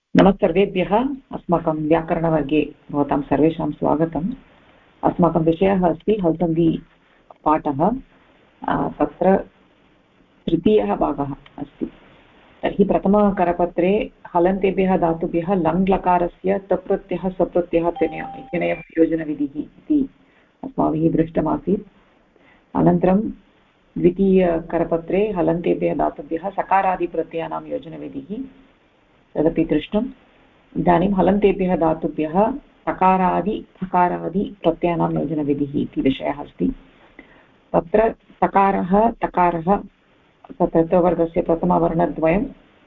नमस्सर्वेभ्यः। अस्माकं व्याकरणवर्गे भवतां सर्वेषां स्वागतम्। अस्माकं विषयः अस्ति हल्सन्धि पाठः। तत्र तृतीयः भागः अस्ति। तर्हि प्रथमकरपत्रे हलन्तेभ्यः धातुभ्यः लङ् लकारस्य तप्रत्ययः सप्रत्ययः इत्यनेन योजनविधिः इति अस्माभिः दृष्टमासीत्। अनन्तरं द्वितीयकरपत्रे हलन्तेभ्यः धातुभ्यः सकारादिप्रत्ययानां योजनविधिः तदपि दृष्टम्। इदानीं हलन्तेभ्यः धातुभ्यः सकारादि थकारादि प्रत्ययानां योजनविधिः इति विषयः अस्ति। तत्र तकारः तकारः तत्र वर्गस्य प्रथमवर्णद्वयं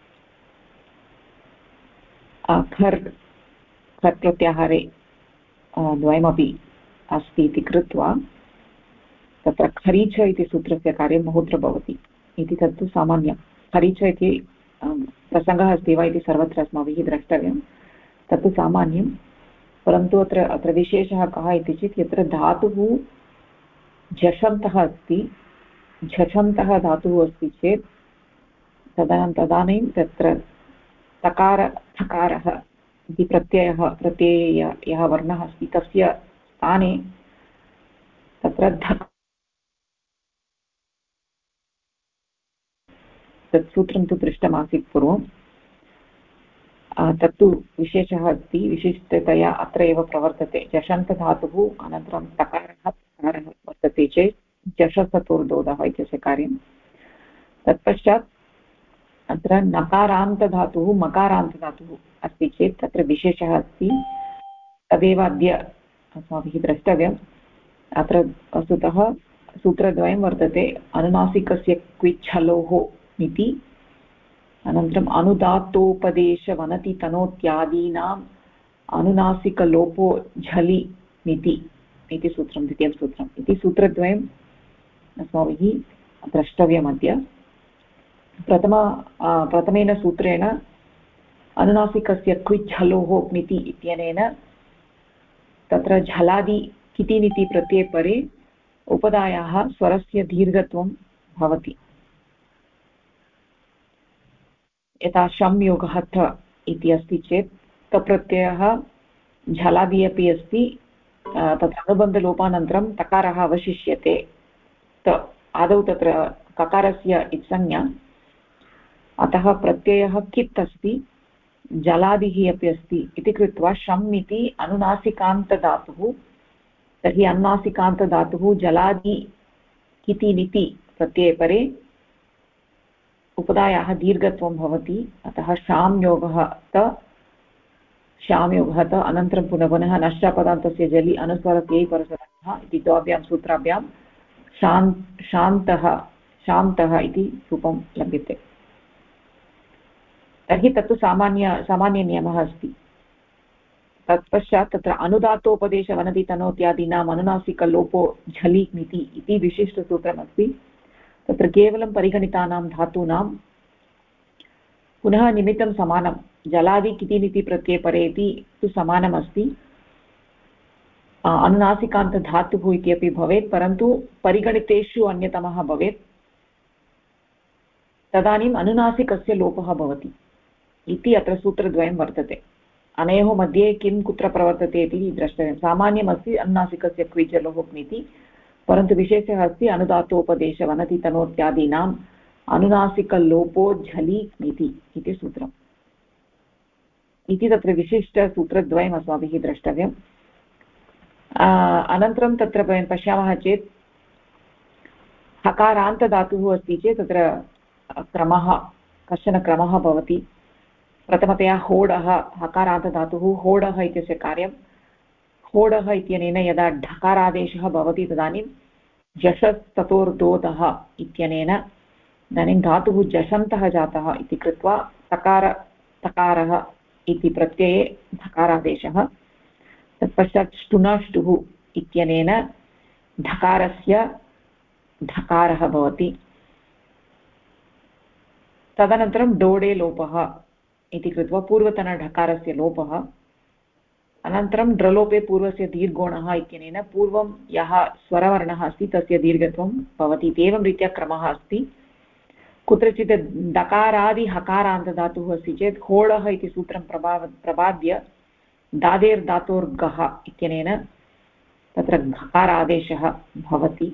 खर् खर् प्रत्याहारे द्वयमपि अस्ति इति कृत्वा तत्र खरीच इति सूत्रस्य कार्यं बहुत्र भवति इति तत्तु सामान्यं। खरीच इति प्रसङ्गः अस्ति वा इति सर्वत्र अस्माभिः द्रष्टव्यं, तत्तु सामान्यं। परन्तु अत्र विशेषः कः इति चेत् यत्र धातुः झषन्तः अस्ति, झषन्तः धातुः अस्ति चेत् तदानीं तत्र तकार थकारः इति प्रत्यये यः वर्णः अस्ति तस्य स्थाने तत्र धक् तत् सूत्रं तु दृष्टमासीत् पूर्वं। तत्तु विशेषः अस्ति, विशिष्टतया अत्र एव प्रवर्तते। झषन्तधातुः अनन्तरं तकारः तकारः वर्तते चेत् झषसतोर्दोदः इत्यस्य कार्यं। तत्पश्चात् अत्र नकारान्तधातुः मकारान्तधातुः अस्ति चेत् तत्र विशेषः अस्ति, तदेव अद्य अस्माभिः द्रष्टव्यम्। अत्र वस्तुतः सूत्रद्वयं वर्तते। अनुनासिकस्य क्विच्छलोः इति, अनन्तरम् अनुदात्तोपदेशवनति तनोत्यादीनाम् अनुनासिकलोपो झलि मिति इति सूत्रं, द्वितीयं सूत्रम् इति सूत्रद्वयम् अस्माभिः द्रष्टव्यमद्य। प्रथमेन सूत्रेण अनुनासिकस्य क्विच्छलोः मिति इत्यनेन तत्र झलादि कितिनिति प्रत्यये परे उपधायाः स्वरस्य दीर्घत्वं भवति। यथा शं योगः थ इति अस्ति चेत् तप्रत्ययः झलादि अपि अस्ति, तत्र अनुबन्धलोपानन्तरं तकारः अवशिष्यते। आदौ तत्र ककारस्य इत्संज्ञा, अतः प्रत्ययः कित् अस्ति, जलादिः अपि अस्ति इति कृत्वा शम् इति अनुनासिकान्तधातुः। तर्हि अनुनासिकान्तधातुः जलादि किति निति प्रत्यये परे उपधायाः दीर्घत्वं भवति। अतः शां योगः त अनन्तरं पुनः नश्चापदान्तस्य जलि अनुस्वरत्यै परसरः इति द्वाभ्यां सूत्राभ्यां शान्तः इति रूपं लभ्यते। तर्हि तत्तु सामान्यनियमः अस्ति। तत्पश्चात् तत्र अनुदात्तोपदेशवनति तनोत्यादीनाम् अनुनासिकलोपो झलि मिति इति विशिष्टसूत्रमस्ति। तत्र केवलं परिगणितानां धातूनां पुनः निमित्तं समानं, जलादि कितिनिति प्रत्यये परे इति तु समानमस्ति। अनुनासिकान्तधातुः इत्यपि भवेत्, परन्तु परिगणितेषु अन्यतमः भवेत्, तदानीम् अनुनासिकस्य लोपः भवति इति अत्र सूत्रद्वयं वर्तते। अनयोः मध्ये किं कुत्र प्रवर्तते इति द्रष्टव्यं। सामान्यमस्ति अनुनासिकस्य क्विचलोः इति, परन्तु विशेषः अस्ति अनुदात्तोपदेशवनति तनोत्यादीनाम् अनुनासिकलोपो झलि मिति इति सूत्रम् इति तत्र विशिष्टसूत्रद्वयम् अस्माभिः द्रष्टव्यम्। अनन्तरं तत्र वयं पश्यामः चेत् हकारान्तधातुः अस्ति चेत् तत्र कश्चन क्रमः भवति। प्रथमतया होडः, हकारान्तधातुः होडः इत्यस्य कार्यं। होडः इत्यनेन यदा ढकारादेशः भवति तदानीं झषस्ततोर्दोदः इत्यनेन इदानीं धातुः झषन्तः जातः इति कृत्वा तकारः इति प्रत्यये धकारादेशः। तत्पश्चात् ष्टुनाष्टुः इत्यनेन ढकारस्य ढकारः भवति। तदनन्तरं डोडे लोपः इति कृत्वा पूर्वतनढकारस्य लोपः। अनन्तरं ड्रलोपे पूर्वस्य दीर्घोणः इत्यनेन पूर्वं यः स्वरवर्णः अस्ति तस्य दीर्घत्वं भवति। एवं रीत्या क्रमः अस्ति। कुत्रचित् दकारादि हकारान्तधातुः अस्ति चेत् होडः इति सूत्रं प्रबाद्य दादेर्धातोर्गः इत्यनेन तत्र घकारादेशः भवति।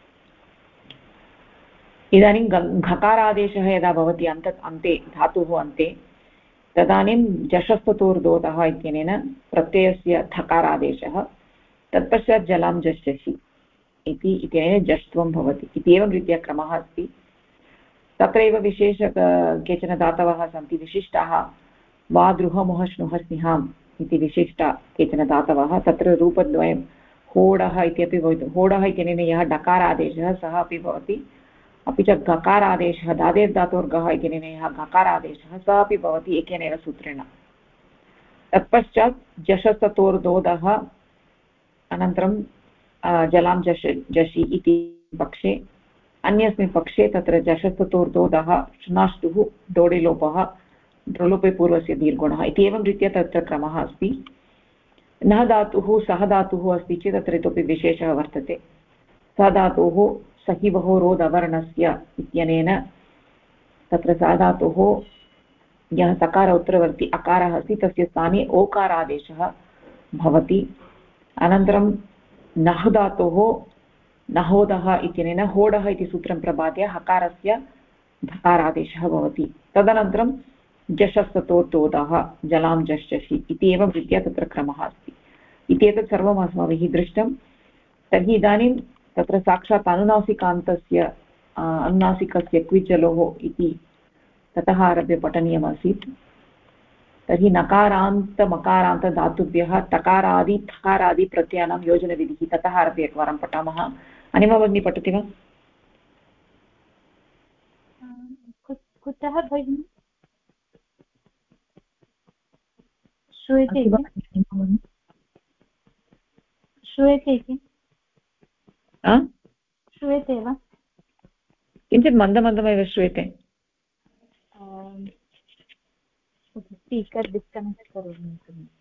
इदानीं घकारादेशः यदा भवति अन्ते धातुः अन्ते तदानीं जषस्ततोर्दोतः इत्यनेन प्रत्ययस्य धकारादेशः, तत्पश्चात् जलां जष्यसि इत्यनेन जष्ट्वं भवति इति एवं रीत्या क्रमः अस्ति। तत्रैव विशेष केचन धातवः सन्ति विशिष्टाः, वा द्रुहमुह श्नुः स्निहाम् इति विशिष्टा केचन धातवः। तत्र रूपद्वयं होडः इत्यपि भवति। होडः इत्यनेन यः डकारादेशः सः अपि भवति, अपि च गकारादेशः दादेर्धातोर्गः इत्यनेन यः गकारादेशः सः अपि भवति एकेनैव सूत्रेण। तत्पश्चात् जषस्ततोर्दोदः अनन्तरं जलां जषि इति पक्षे, अन्यस्मिन् पक्षे तत्र जषस्ततोर्दोदः श्नाष्टुः डोडिलोपः ड्रलोपे पूर्वस्य दीर्घुणः इति एवं रीत्या तत्र क्रमः अस्ति। न धातुः सः धातुः अस्ति चेत् तत्र इतोपि विशेषः वर्तते। स धातुः सहिवहो रोदवर्णस्य इत्यनेन तत्र स धातुः यः सकार उत्तरवर्ती अकारः अस्ति तस्य स्थाने ओकारादेशः भवति। अनन्तरं नः धातोः नहोदः इत्यनेन होडः इति सूत्रं प्रबाद्य हकारस्य धकारादेशः भवति। तदनन्तरं जषस्ततोर्दोदः जलां जष्यसि इति एवं रीत्या तत्र क्रमः अस्ति इति एतत् सर्वम् अस्माभिः दृष्टं। तर्हि इदानीं तत्र साक्षात् अनुनासिकान्तस्य अनुनासिकस्य क्विचलोः इति ततः आरभ्य पठनीयमासीत्। तर्हि नकारान्तमकारान्तधातुभ्यः तकारादि थकारादि प्रत्ययानां योजनविधिः ततः आरभ्य एकवारं पठामः। अनिमा भगिनी पठति वा? कुतः भगिनि? श्रूयते किम्? श्रूयते वा? किञ्चित् मन्दमन्दमेव श्रूयते। स्पीकर् डिस्कनेक्ट् करोमि।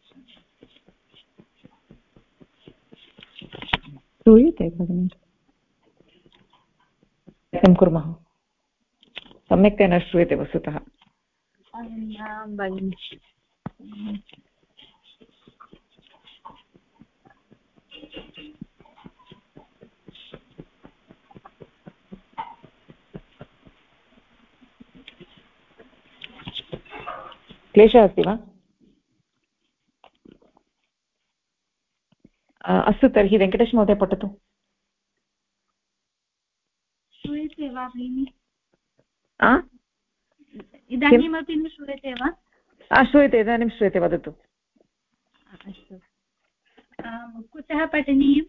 श्रूयते भगिनि, किं कुर्मः? सम्यक्तया न श्रूयते वस्तुतः। क्लेशः अस्ति वा? अस्तु, तर्हि वेङ्कटेश महोदय पठतु। श्रूयते वा भगिनि? इदानीमपि न श्रूयते वा? श्रूयते, इदानीं श्रूयते, वदतु। अस्तु, कुतः पठनीयम्?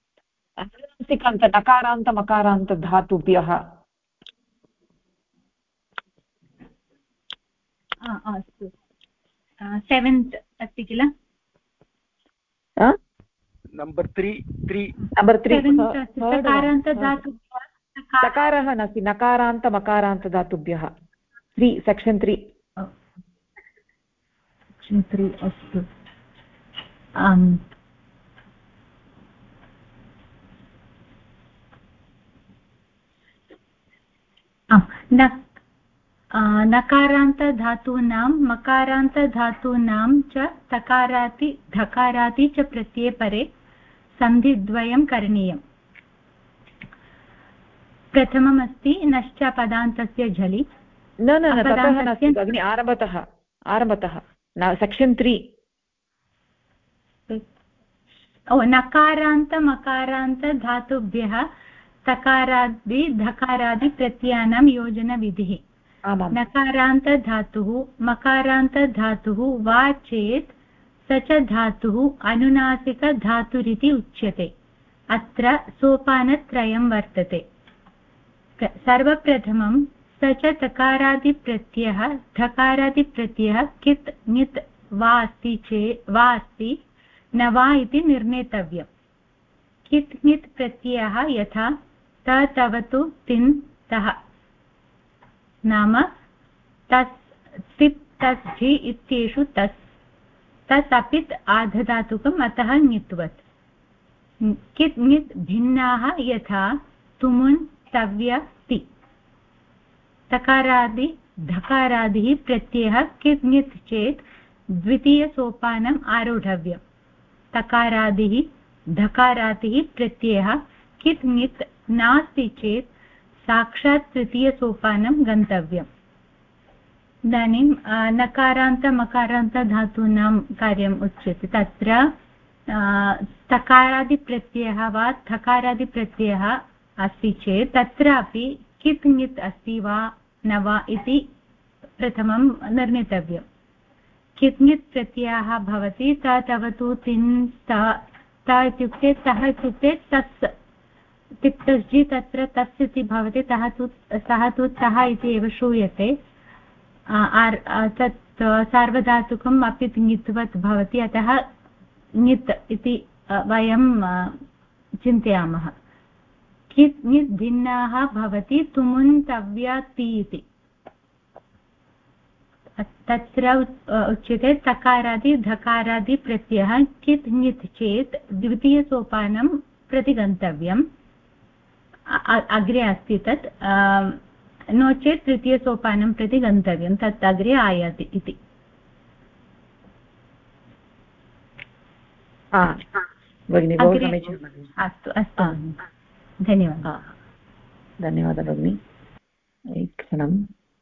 नकारान्तमकारान्तधातुभ्यः। अस्तु, 7th अस्ति किल? नंबर 3 तकारः नास्ति, नकारान्तमकारान्तधातुभ्यः 3 सेक्शन् 3 अस्तु। नकारान्तधातूनां मकारान्तधातूनां च तकाराति धकाराति च प्रत्यये परे सन्धिद्वयं करणीयम्। प्रथमम् अस्ति नश्च पदान्तस्य झलि। न ततः नास्ति भगिनि, आरम्भतः सेक्शन् 3। नकारान्तमकारान्तधातुभ्यः तकारादि धकारादि प्रत्ययानां योजनविधिः। नकारान्तधातुः मकारान्तधातुः वा चेत् स च धातुः अनुनासिकधातुरिति उच्यते। अत्र सोपानत्रयं वर्तते। सर्वप्रथमं स च तकारादिप्रत्ययः धकारादिप्रत्ययः कित् ङित् वा अस्ति न वा इति निर्णेतव्यम्। कित् ङित् प्रत्ययः यथा त तवतु तिन् तः, नाम तस् तिप् तस् झि इत्येषु तस् अपित् आधधातुकम् अतः ङित्वत्। कित् ङित् भिन्नाः यथा तुमुन् तव्य ति। तकारादि धकारादिः प्रत्ययः कित् ङित् चेत् द्वितीयसोपानम् आरोढव्यम्। तकारादिः धकारादिः प्रत्ययः कित् ङित् नास्ति चेत् साक्षात् तृतीयसोपानं गन्तव्यम्। इदानीं नकारान्त मकारान्त धातूनां कार्यम् उच्यते। तत्र तकारादिप्रत्ययः वा थकारादिप्रत्ययः अस्ति चेत् तत्रापि कित् ङित् अस्ति वा न वा इति प्रथमं निर्णेतव्यम्। कित् ङित् प्रत्ययः भवति त तवतु तिन् त इत्युक्ते तः इत्युक्ते तस् तिप्तस्जि तत्र तस् इति भवति। सः तु तः इति एव श्रूयते। तत् सार्वधातुकम् अपि ङित्वत् भवति, अतः ङित् इति वयं चिन्तयामः। कित् ङित् भिन्नाः भवति तुमुन्तव्य ति इति। तत्र उच्यते तकारादि धकारादि प्रत्ययः कित् ङित् चेत् द्वितीयसोपानं प्रति गन्तव्यम्। अग्रे अस्ति तत्, नो चेत् तृतीयसोपानं प्रति गन्तव्यं, तत् अग्रे आयाति इति। अस्तु अस्तु, धन्यवादः। धन्यवादः भगिनि। एकक्षणं।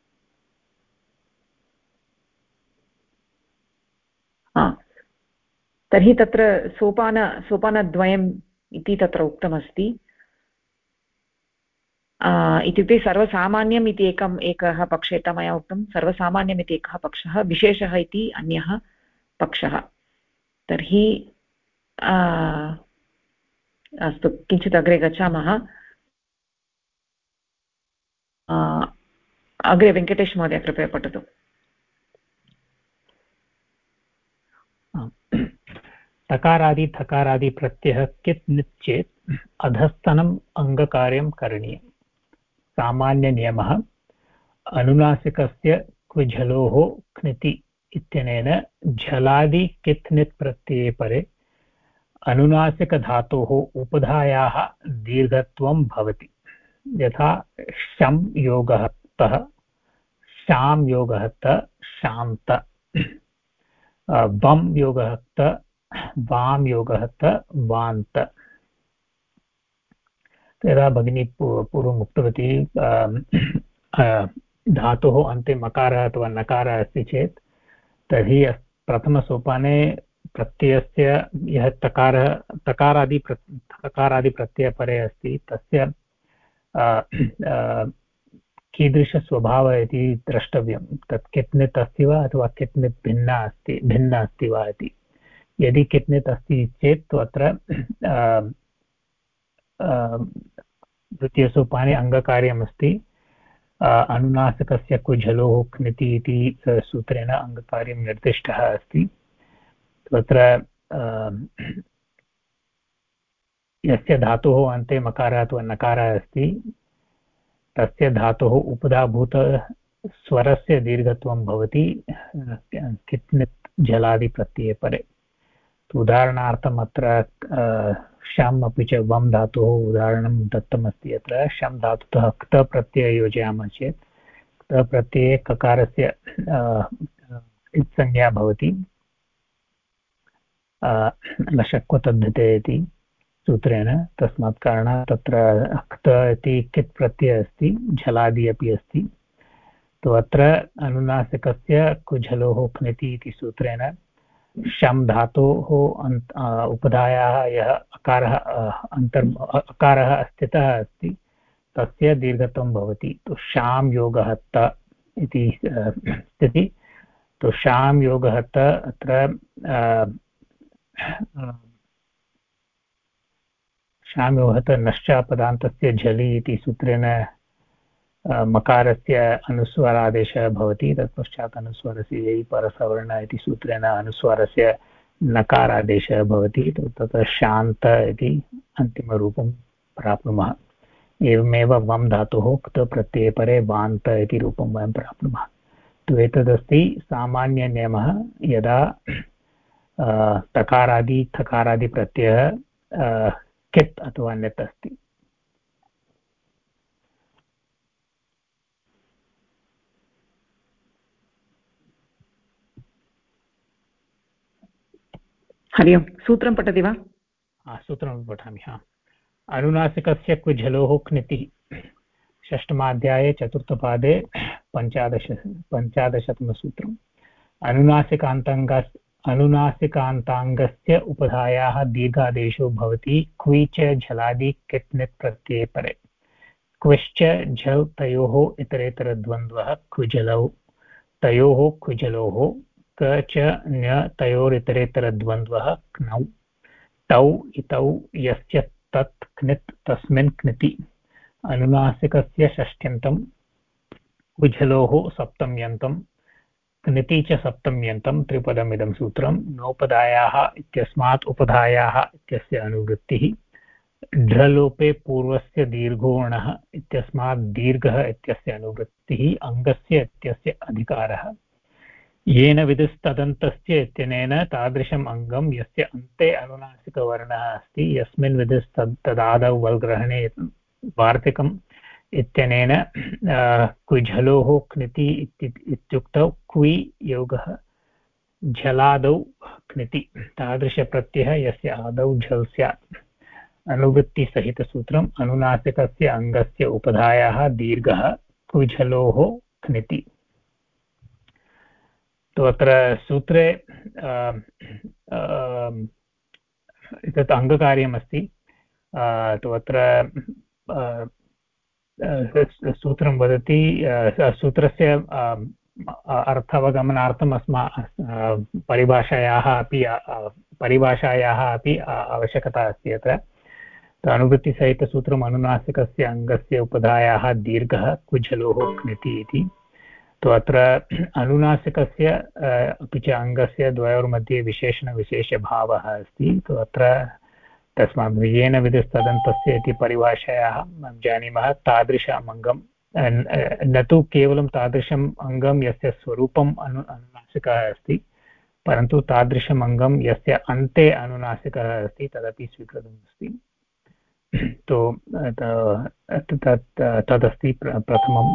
तर्हि तत्र सोपानद्वयम् इति तत्र उक्तमस्ति। इत्युक्ते सर्वसामान्यम् इति एकः पक्षः मया उक्तं। सर्वसामान्यम् इति एकः पक्षः, विशेषः इति अन्यः पक्षः। तर्हि अस्तु, किञ्चित् अग्रे गच्छामः। अग्रे वेङ्कटेश महोदय कृपया पठतु। तकारादि थकारादि प्रत्ययः कित् ङित् चेत् अधस्तनम् अङ्गकार्यं करणीयम्। सामान्यनियमः अनुनासिकस्य क्विझलोः क्निति इत्यनेन झलादि कित् ङित् प्रत्यये परे अनुनासिकधातोः उपधायाः दीर्घत्वं भवति। यथा शं योगः तः, शां योगः त, शान्त, वं योगः त, वां योगः त, वान्त। यदा भगिनी पूर्वम् उक्तवती धातोः अन्ते मकारः अथवा नकारः अस्ति चेत् तर्हि प्रथमसोपाने प्रत्ययस्य यः तकारादिप्रत्ययपरे अस्ति तस्य कीदृशस्वभावः इति द्रष्टव्यं। तत् कित् ङित् अस्ति वा अथवा कित् ङित् भिन्ना अस्ति वा इति। यदि कित् ङित् अस्ति चेत् अत्र द्वितीयसोपाने अङ्गकार्यमस्ति। अनुनासिकस्य कुझलोः क्निति इति सूत्रेण अङ्गकार्यं निर्दिष्टः अस्ति। तत्र यस्य धातोः अन्ते मकारः अथवा नकारः अस्ति तस्य धातोः उपधाभूतस्वरस्य दीर्घत्वं भवति कित् ङित् झलादिप्रत्यये परे। उदाहरणार्थम् अत्र शम् अपि च वं धातोः उदाहरणं दत्तमस्ति। अत्र शम् धातुतः क्त प्रत्यय योजयामः चेत् क्त प्रत्यये ककारस्य संज्ञा भवति लशक्वतद्धते इति सूत्रेण। तस्मात् कारणात् तत्र क्त इति कित् प्रत्ययः अस्ति, झलादि अपि अस्ति। तु अत्र अनुनासिकस्य कुझलोः क्निति इति सूत्रेण शं धातोः उपधायाः यः अकारः स्थितः अस्ति तस्य दीर्घत्वं भवति। तु शां योगः त इति स्थितिः। तु शां योगः त अत्र शां योगः त नश्चापदान्तस्य झलि इति सूत्रेण मकारस्य अनुस्वारादेशः भवति। तत्पश्चात् अनुस्वारस्य ययि परसवर्ण इति सूत्रेण अनुस्वारस्य नकारादेशः भवति। तत्र शान्त इति अन्तिमरूपं प्राप्नुमः। एवमेव वं धातुः क्त प्रत्यये परे वान्त इति रूपं वयं प्राप्नुमः। तु एतदस्ति सामान्यनियमः। यदा तकारादि थकारादि प्रत्ययः कित् अथवा ङित् अस्ति। हरि ओं सूत्रं पठति वा? सूत्रं पठामि। अनुनासिकस्य क्विझलोः क्नितिः षष्ठमाध्याये चतुर्थपादे पञ्चादशतमसूत्रम्। अनुनासिकान्ताङ्गस्य उपधायाः दीर्घादेशो भवति क्वि च झलादि कित् नित् प्रत्यये परे। क्विश्च झल् तयोः इतरेतरद्वन्द्वः क्विझलौ तयोः क्विझलोः क च न्य तयोरितरेतरद्वन्द्वः क्नौ तौ इतौ यस्य तत् क्नित् तस्मिन् क्निति। अनुनासिकस्य षष्ठ्यन्तं क्विझलोः सप्तम्यन्तं क्निति च सप्तम्यन्तं त्रिपदमिदं सूत्रं। नोपधायाः इत्यस्मात् उपधायाः इत्यस्य अनुवृत्तिः। ढ्रलोपे पूर्वस्य दीर्घोऽणः इत्यस्मात् दीर्घः इत्यस्य अनुवृत्तिः। अङ्गस्य इत्यस्य अधिकारः। येन विधिस्तदन्तस्य इत्यनेन तादृशम् अङ्गं यस्य अन्ते अनुनासिकवर्णः अस्ति यस्मिन् विधिस्तदादौ वल्ग्रहणे वार्तिकम् इत्यनेन क्विझलोः क्निति इत्युक्तौ क्वि योगः झलादौ क्निति तादृशप्रत्ययः यस्य आदौ झल् स्यात्। अनुवृत्तिसहितसूत्रम्। अनुनासिकस्य अङ्गस्य उपधायाः दीर्घः क्विझलोः क्निति। तो अत्र सूत्रे एतत् अङ्गकार्यमस्ति। तो अत्र सूत्रं वदति सूत्रस्य अर्थावगमनार्थम् परिभाषायाः अपि आवश्यकता अस्ति अत्र। अनुवृत्तिसहितसूत्रम् अनुनासिकस्य अङ्गस्य उपधायाः दीर्घः क्विझलोः क्निति इति। तो अत्र अनुनासिकस्य अपि च अङ्गस्य द्वयोर्मध्ये विशेषणविशेषभावः अस्ति। तो अत्र तस्मात् येन विधिस्तदन्तस्य इति परिभाषायाः जानीमः तादृशम् अङ्गं न तु केवलं तादृशम् अङ्गं यस्य स्वरूपम् अनुनासिकः अस्ति परन्तु तादृशम् अङ्गं यस्य अन्ते अनुनासिकः अस्ति तदपि स्वीकृतमस्ति। तो तदस्ति प्रथमं।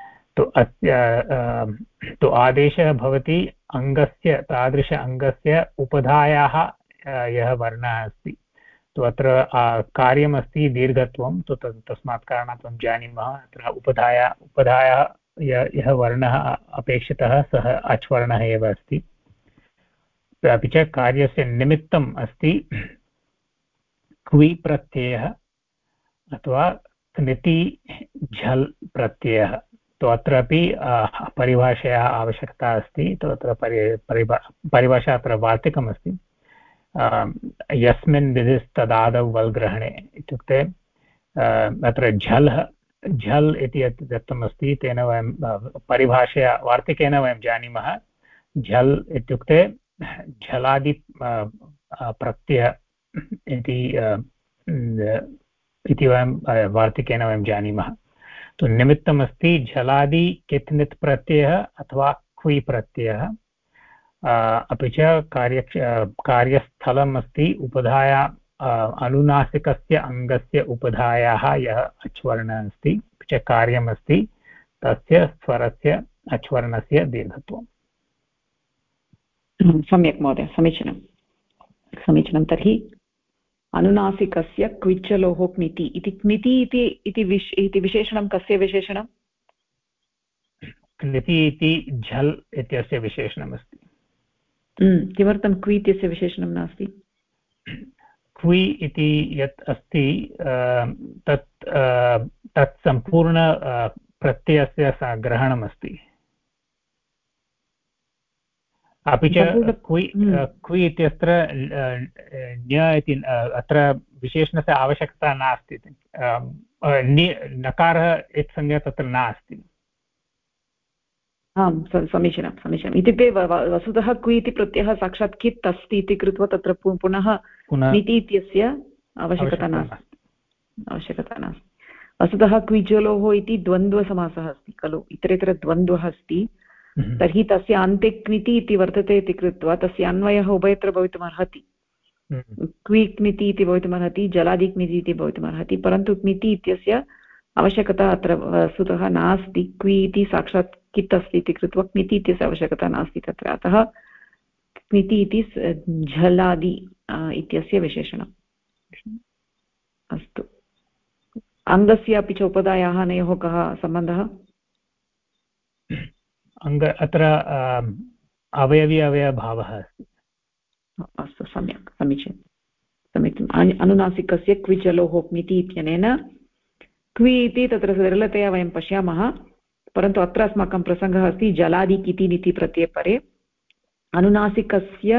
तो आदेशः भवति अङ्गस्य तादृश अङ्गस्य उपधायाः यः वर्णः अस्ति। तो अत्र कार्यमस्ति दीर्घत्वं। तो तस्मात् कारणात् वयं जानीमः अत्र उपधायाः यः वर्णः अपेक्षितः सः अच् वर्णः एव अस्ति। अपि च कार्यस्य निमित्तम् अस्ति क्वि प्रत्ययः अथवा क्निति झल् प्रत्ययः। तो अत्रापि परिभाषायाः आवश्यकता अस्ति। तो अत्र परिभाषा अत्र वार्तिकमस्ति। यस्मिन् विधिस्तदादौ वल्ग्रहणे इत्युक्ते अत्र झल् इति दत्तमस्ति। तेन वयं परिभाषया वार्तिकेन वयं जानीमः झल् इत्युक्ते झलादि प्रत्यय इति वयं वार्तिकेन वयं जानीमः। तो निमित्तमस्ति झलादि कित् नित् प्रत्ययः अथवा क्वि प्रत्ययः। अपि च कार्यस्थलम् अस्ति उपधाया अनुनासिकस्य अङ्गस्य उपधायाः यः अच्वर्णः अस्ति। अपि च कार्यमस्ति तस्य स्वरस्य अच्वर्णस्य दीर्घत्वम्। सम्यक् महोदय, समीचीनं समीचीनं। तर्हि अनुनासिकस्य क्विझलोः क्निति इति क्निति इति विशेषणं कस्य विशेषणं? क्निति इति झल् इत्यस्य विशेषणमस्ति। किमर्थं क्वि इत्यस्य विशेषणं नास्ति? क्वि इति यत् अस्ति तत् सम्पूर्ण प्रत्ययस्य ग्रहणमस्ति। अपि च क्वि इत्यत्र न्य इति अत्र विशेषणस्य आवश्यकता नास्ति। नकारः इत्संज्ञा तत्र नास्ति। आम् समीचीनं समीचीनम्। इत्युक्ते वस्तुतः क्वि इति प्रत्ययः साक्षात् कित् अस्ति इति कृत्वा तत्र पुनः नीति इत्यस्य आवश्यकता नास्ति। वस्तुतः क्विझलोः इति द्वन्द्वसमासः अस्ति खलु, इतरेतरद्वन्द्वः अस्ति। तर्हि तस्य अन्ते क्निति इति वर्तते इति कृत्वा तस्य अन्वयः उभयत्र भवितुमर्हति। क्वि क्निति इति भवितुमर्हति, जलादि क्निति इति भवितुमर्हति, परन्तु क्निति इत्यस्य आवश्यकता अत्र वस्तुतः नास्ति। क्वि इति साक्षात् कित् अस्ति इति कृत्वा क्निति इत्यस्य आवश्यकता नास्ति तत्र। अतः क्विति इति झलादि इत्यस्य विशेषणम्। अस्तु, अङ्गस्य अपि च उपधायाः अनयोः कः सम्बन्धः? अत्र अवयवी अवयभावः अस्ति। अस्तु, सम्यक्, समीचीनम्। अनुनासिकस्य क्विचलोः क्मिति इत्यनेन क्वि इति तत्र सरलतया वयं पश्यामः, परन्तु अत्र अस्माकं प्रसङ्गः अस्ति जलादि किति निति प्रत्यये परे अनुनासिकस्य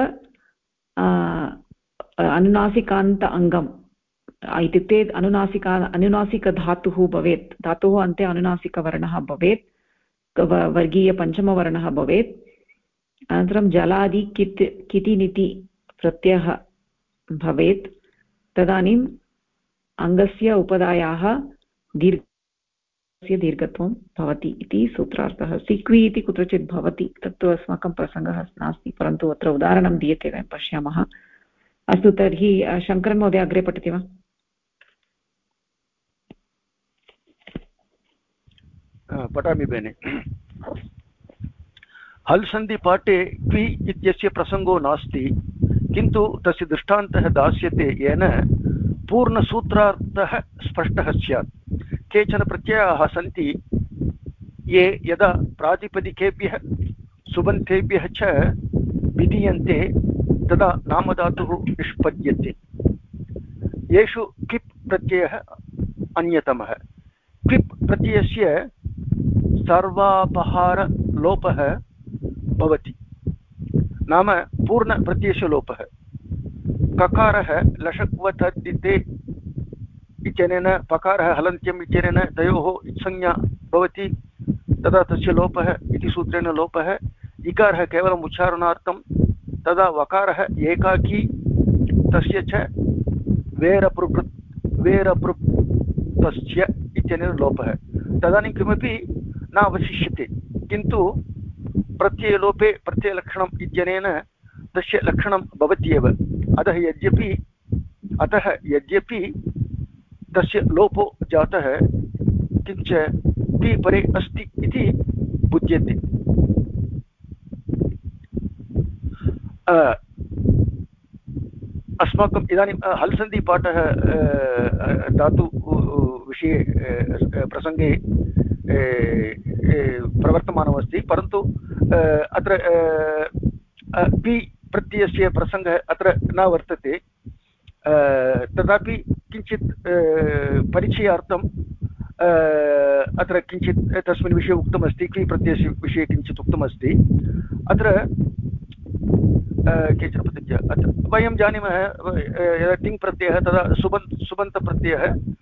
अनुनासिकान्त अङ्गम् इत्युक्ते अनुनासिकधातुः भवेत्, धातोः अन्ते अनुनासिकवर्णः भवेत्, वर्गीयपञ्चमवर्णः भवेत्। अनन्तरं जलादि किति निति प्रत्ययः भवेत्, तदानीम् अङ्गस्य उपधायाः दीर्घत्वं भवति इति सूत्रार्थः अस्ति। क्वि इति कुत्रचित् भवति, तत्तु अस्माकं प्रसङ्गः नास्ति, परन्तु अत्र उदाहरणं दीयते, वयं पश्यामः। अस्तु, तर्हि शङ्करन् महोदय अग्रे पठति वा? पठामि भगिनि। हल् सन्धिपाठे क्वि इत्यस्य प्रसङ्गो नास्ति, किन्तु तस्य दृष्टान्तः दास्यते येन पूर्णसूत्रार्थः स्पष्टः स्यात्। केचन प्रत्ययाः सन्ति ये यदा प्रातिपदिकेभ्यः सुबन्तेभ्यः च विधीयन्ते तदा नामधातुः निष्पद्यते। येषु क्विप् प्रत्ययः अन्यतमः। क्विप् प्रत्ययस्य सर्वापहारलोपः भवति, नाम पूर्णप्रत्ययस्य लोपः। ककारः लषक्वतद्धिते इत्यनेन पकारः हलन्त्यम् इत्यनेन तयोः इत्संज्ञा भवति, तदा तस्य लोपः इति सूत्रेण लोपः। इकारः केवलम् उच्चारणार्थं, तदा वकारः एकाकी, तस्य च वेरपृतस्य इत्यनेन लोपः। तदानीं किमपि न अवशिष्यते, किन्तु प्रत्ययलोपे प्रत्ययलक्षणम् इत्यनेन तस्य लक्षणं भवत्येव। अतः यद्यपि तस्य लोपो जातः, किञ्च क्वि परे अस्ति इति बुध्यते। अस्माकम् इदानीं हल्सन्धिपाठः धातु विषये प्रसङ्गे प्रवर्तमानमस्ति, परन्तु अत्र क्वि प्रत्ययस्य प्रसङ्गः अत्र न वर्तते। तथापि किञ्चित् परिचयार्थं अत्र किञ्चित् तस्मिन् विषये उक्तमस्ति, क्वि प्रत्ययस्य विषये किञ्चित् उक्तमस्ति। अत्र केचन प्रत्ययः अत्र वयं जानीमः, यदा तिङ् प्रत्ययः तदा सुबन्तप्रत्ययः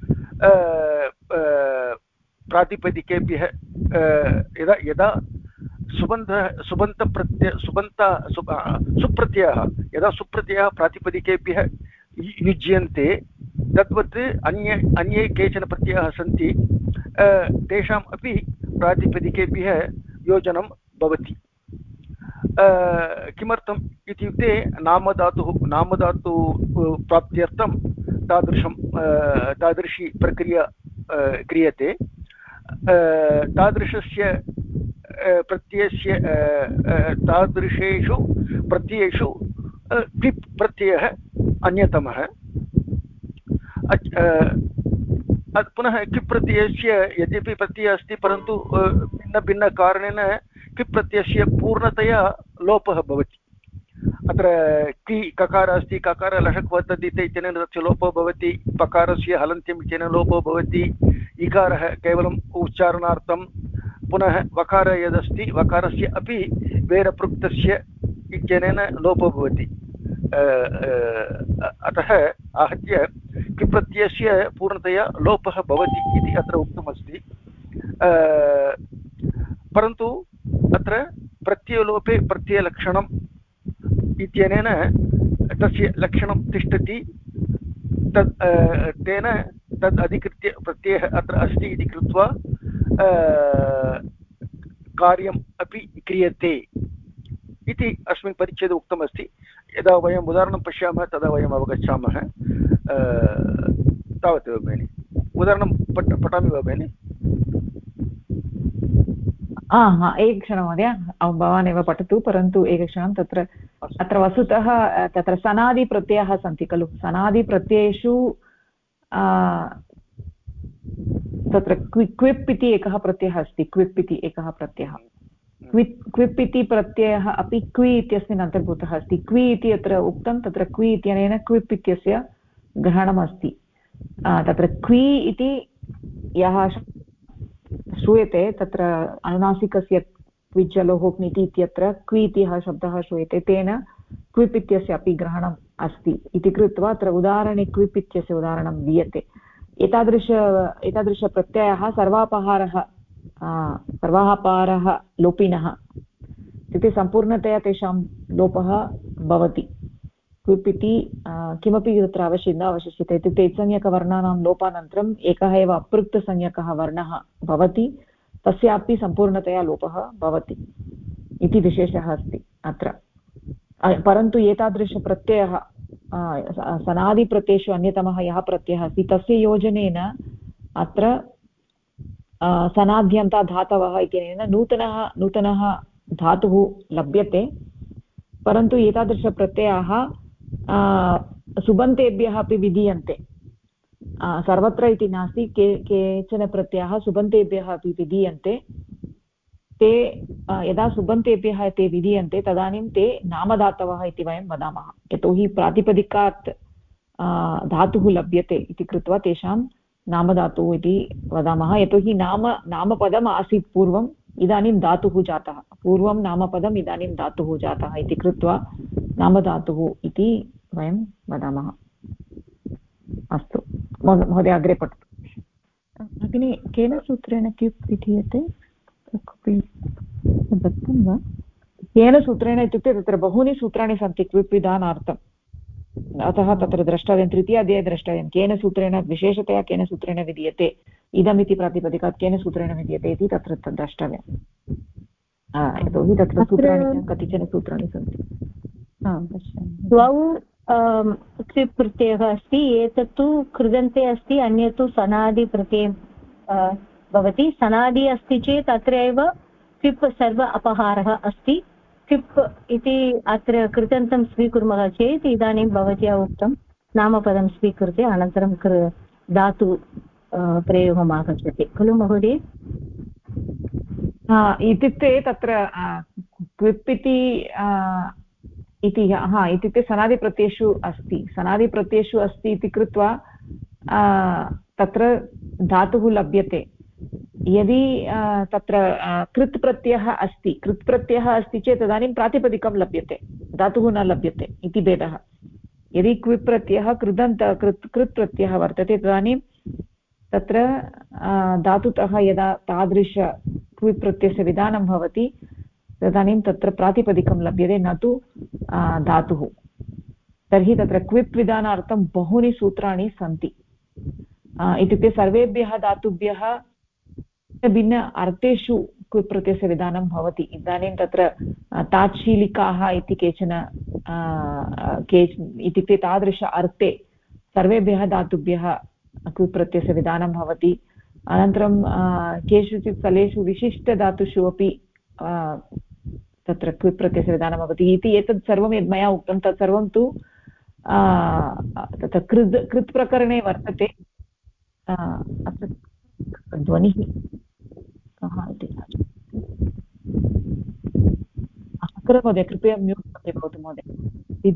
प्रातिपदिकेभ्यः यदा सुप्रत्ययः यदा सुप्रत्ययः प्रातिपदिकेभ्यः युज्यन्ते, तद्वत् अन्ये केचन प्रत्ययाः सन्ति, तेषाम् अपि प्रातिपदिकेभ्यः योजनं भवति। किमर्थम् इत्युक्ते नामधातु प्राप्त्यर्थं तादृशी प्रक्रिया क्रियते। तादृशस्य प्रत्ययस्य तादृशेषु प्रत्ययेषु क्विप् प्रत्ययः अन्यतमः। पुनः क्विप् प्रत्ययस्य यद्यपि प्रत्ययः अस्ति, परन्तु भिन्नकारणेन क्विप् प्रत्ययस्य पूर्णतया लोपः भवति। अत्र क्वि ककार अस्ति, ककार लषक्वतद्धिते इत्यनेन तस्य लोपो भवति, पकारस्य हलन्त्यम् इत्यनेन लोपो भवति, इकारः केवलम् उच्चारणार्थं, पुनः वकार यदस्ति वकारस्य अपि वेरपृक्तस्य इत्यनेन लोपो भवति। अतः आहत्य क्वि प्रत्ययस्य पूर्णतया लोपः भवति इति अत्र उक्तमस्ति। परन्तु अत्र प्रत्ययलोपे प्रत्ययलक्षणम् इत्यनेन तस्य लक्षणं तिष्ठति, तेन तद् अधिकृत्य प्रत्ययः अत्र अस्ति इति कृत्वा कार्यम् अपि क्रियते इति अस्मिन् परिच्छेदे उक्तमस्ति। यदा वयम् उदाहरणं पश्यामः तदा वयम् अवगच्छामः। तावदेव भगिनि। उदाहरणं पठामि वा भगिनि? एकक्षणं महोदय, भवान् एव पठतु, परन्तु एकक्षणं। अत्र वस्तुतः तत्र सनादिप्रत्ययाः सन्ति खलु। सनादिप्रत्ययेषु तत्र क्विप् इति एकः प्रत्ययः अस्ति। क्विप् इति एकः प्रत्ययः, क्विप् इति प्रत्ययः अपि क्वि इत्यस्मिन् अन्तर्भूतः अस्ति। क्वि इति यत्र उक्तं तत्र क्वि इत्यनेन क्विप् इत्यस्य ग्रहणमस्ति। तत्र क्वि इति यः श्रूयते तत्र अनुनासिकस्य क्विज्जलोः क्निति इत्यत्र क्वि इति यः शब्दः श्रूयते तेन क्विप् इत्यस्य अपि ग्रहणम् अस्ति इति कृत्वा अत्र उदाहरणे क्विप् इत्यस्य उदाहरणं दीयते। एतादृशप्रत्ययः सर्वापारः लोपिनः इत्युक्ते सम्पूर्णतया तेषां लोपः भवति। क्विप् इति किमपि तत्र न अवशिष्यते, इत्युक्ते इत्संज्ञकवर्णानां लोपानन्तरम् एकः एव अपृक्तसंज्ञकः वर्णः भवति, तस्यापि सम्पूर्णतया लोपः भवति इति विशेषः अस्ति अत्र। परन्तु एतादृशप्रत्ययः सनादिप्रत्ययेषु अन्यतमः यः प्रत्ययः अस्ति तस्य योजनेन अत्र सनाद्यन्ता धातवः इत्यनेन नूतनः धातुः लभ्यते। परन्तु एतादृशप्रत्ययाः सुबन्तेभ्यः अपि विधीयन्ते। सर्वत्र इति नास्ति, केचन प्रत्ययाः सुबन्तेभ्यः अपि विधीयन्ते। ते यदा सुबन्तेभ्यः ते विधीयन्ते तदानीं ते नामधातवः इति वयं वदामः, यतोहि प्रातिपदिकात् धातुः लभ्यते इति कृत्वा तेषां नामधातुः इति वदामः। यतोहि नामपदम् आसीत् पूर्वम्, इदानीं धातुः जातः। पूर्वं नामपदम्, इदानीं धातुः जातः इति कृत्वा नामधातुः इति वयं वदामः। अस्तु महोदय, अग्रे पठतु। भगिनी, केन सूत्रेण क्युप् विधीयते? दत्तं वा? केन सूत्रेण इत्युक्ते तत्र बहूनि सूत्राणि सन्ति क्विप् विधानार्थम्, अतः तत्र द्रष्टव्यं, तृतीय अध्याये द्रष्टव्यं केन सूत्रेण, विशेषतया केन सूत्रेण विधीयते, इदमिति प्रातिपदिकात् केन सूत्रेण विधीयते इति तत्र द्रष्टव्यं। यतोहि तत्र सूत्राणि कतिचन सूत्राणि सन्ति। द्वौ क्विप् प्रत्ययः अस्ति, एतत्तु कृदन्ते अस्ति, अन्यत् सनादिप्रत्ययः भवति। सनादि अस्ति चेत् अत्र एव क्विप् सर्व अपहारः अस्ति। क्विप् इति अत्र कृदन्तं स्वीकुर्मः चेत् इदानीं भवत्या उक्तं नामपदं स्वीकृत्य अनन्तरं धातु प्रयोगम् आगच्छति खलु महोदय? इत्युक्ते तत्र क्विप् इत्युक्ते सनादिप्रत्ययेषु अस्ति। सनादिप्रत्ययेषु अस्ति इति कृत्वा तत्र धातुः लभ्यते। यदि तत्र कृत् प्रत्ययः अस्ति चेत् तदानीं प्रातिपदिकं लभ्यते, धातुः न लभ्यते इति भेदः। यदि क्विप् प्रत्ययः कृत् प्रत्ययः वर्तते तदानीं तत्र धातुतः यदा तादृश क्विप् प्रत्ययस्य विधानं भवति तदानीं तत्र प्रातिपदिकं लभ्यते, न तु धातुः। तर्हि तत्र क्विप् विधानार्थं बहूनि सूत्राणि सन्ति। इत्युक्ते सर्वेभ्यः धातुभ्यः भिन्न अर्थेषु क्विप् प्रत्ययस्य विधानं भवति। इदानीं तत्र ताच्छीलिकाः इति केचन इत्युक्ते तादृश अर्थे सर्वेभ्यः धातुभ्यः क्विप् प्रत्ययस्य विधानं भवति। अनन्तरं केषुचित् स्थलेषु विशिष्टधातुषु अपि तत्र क्विप् प्रत्ययस्य विधानं भवति इति। एतत् सर्वं यद् मया उक्तं तत्सर्वं तु तत्र कृत् प्रकरणे वर्तते। अत्र ध्वनिः कः इति महोदय, कृपया म्यूट् मध्ये भवतु महोदय।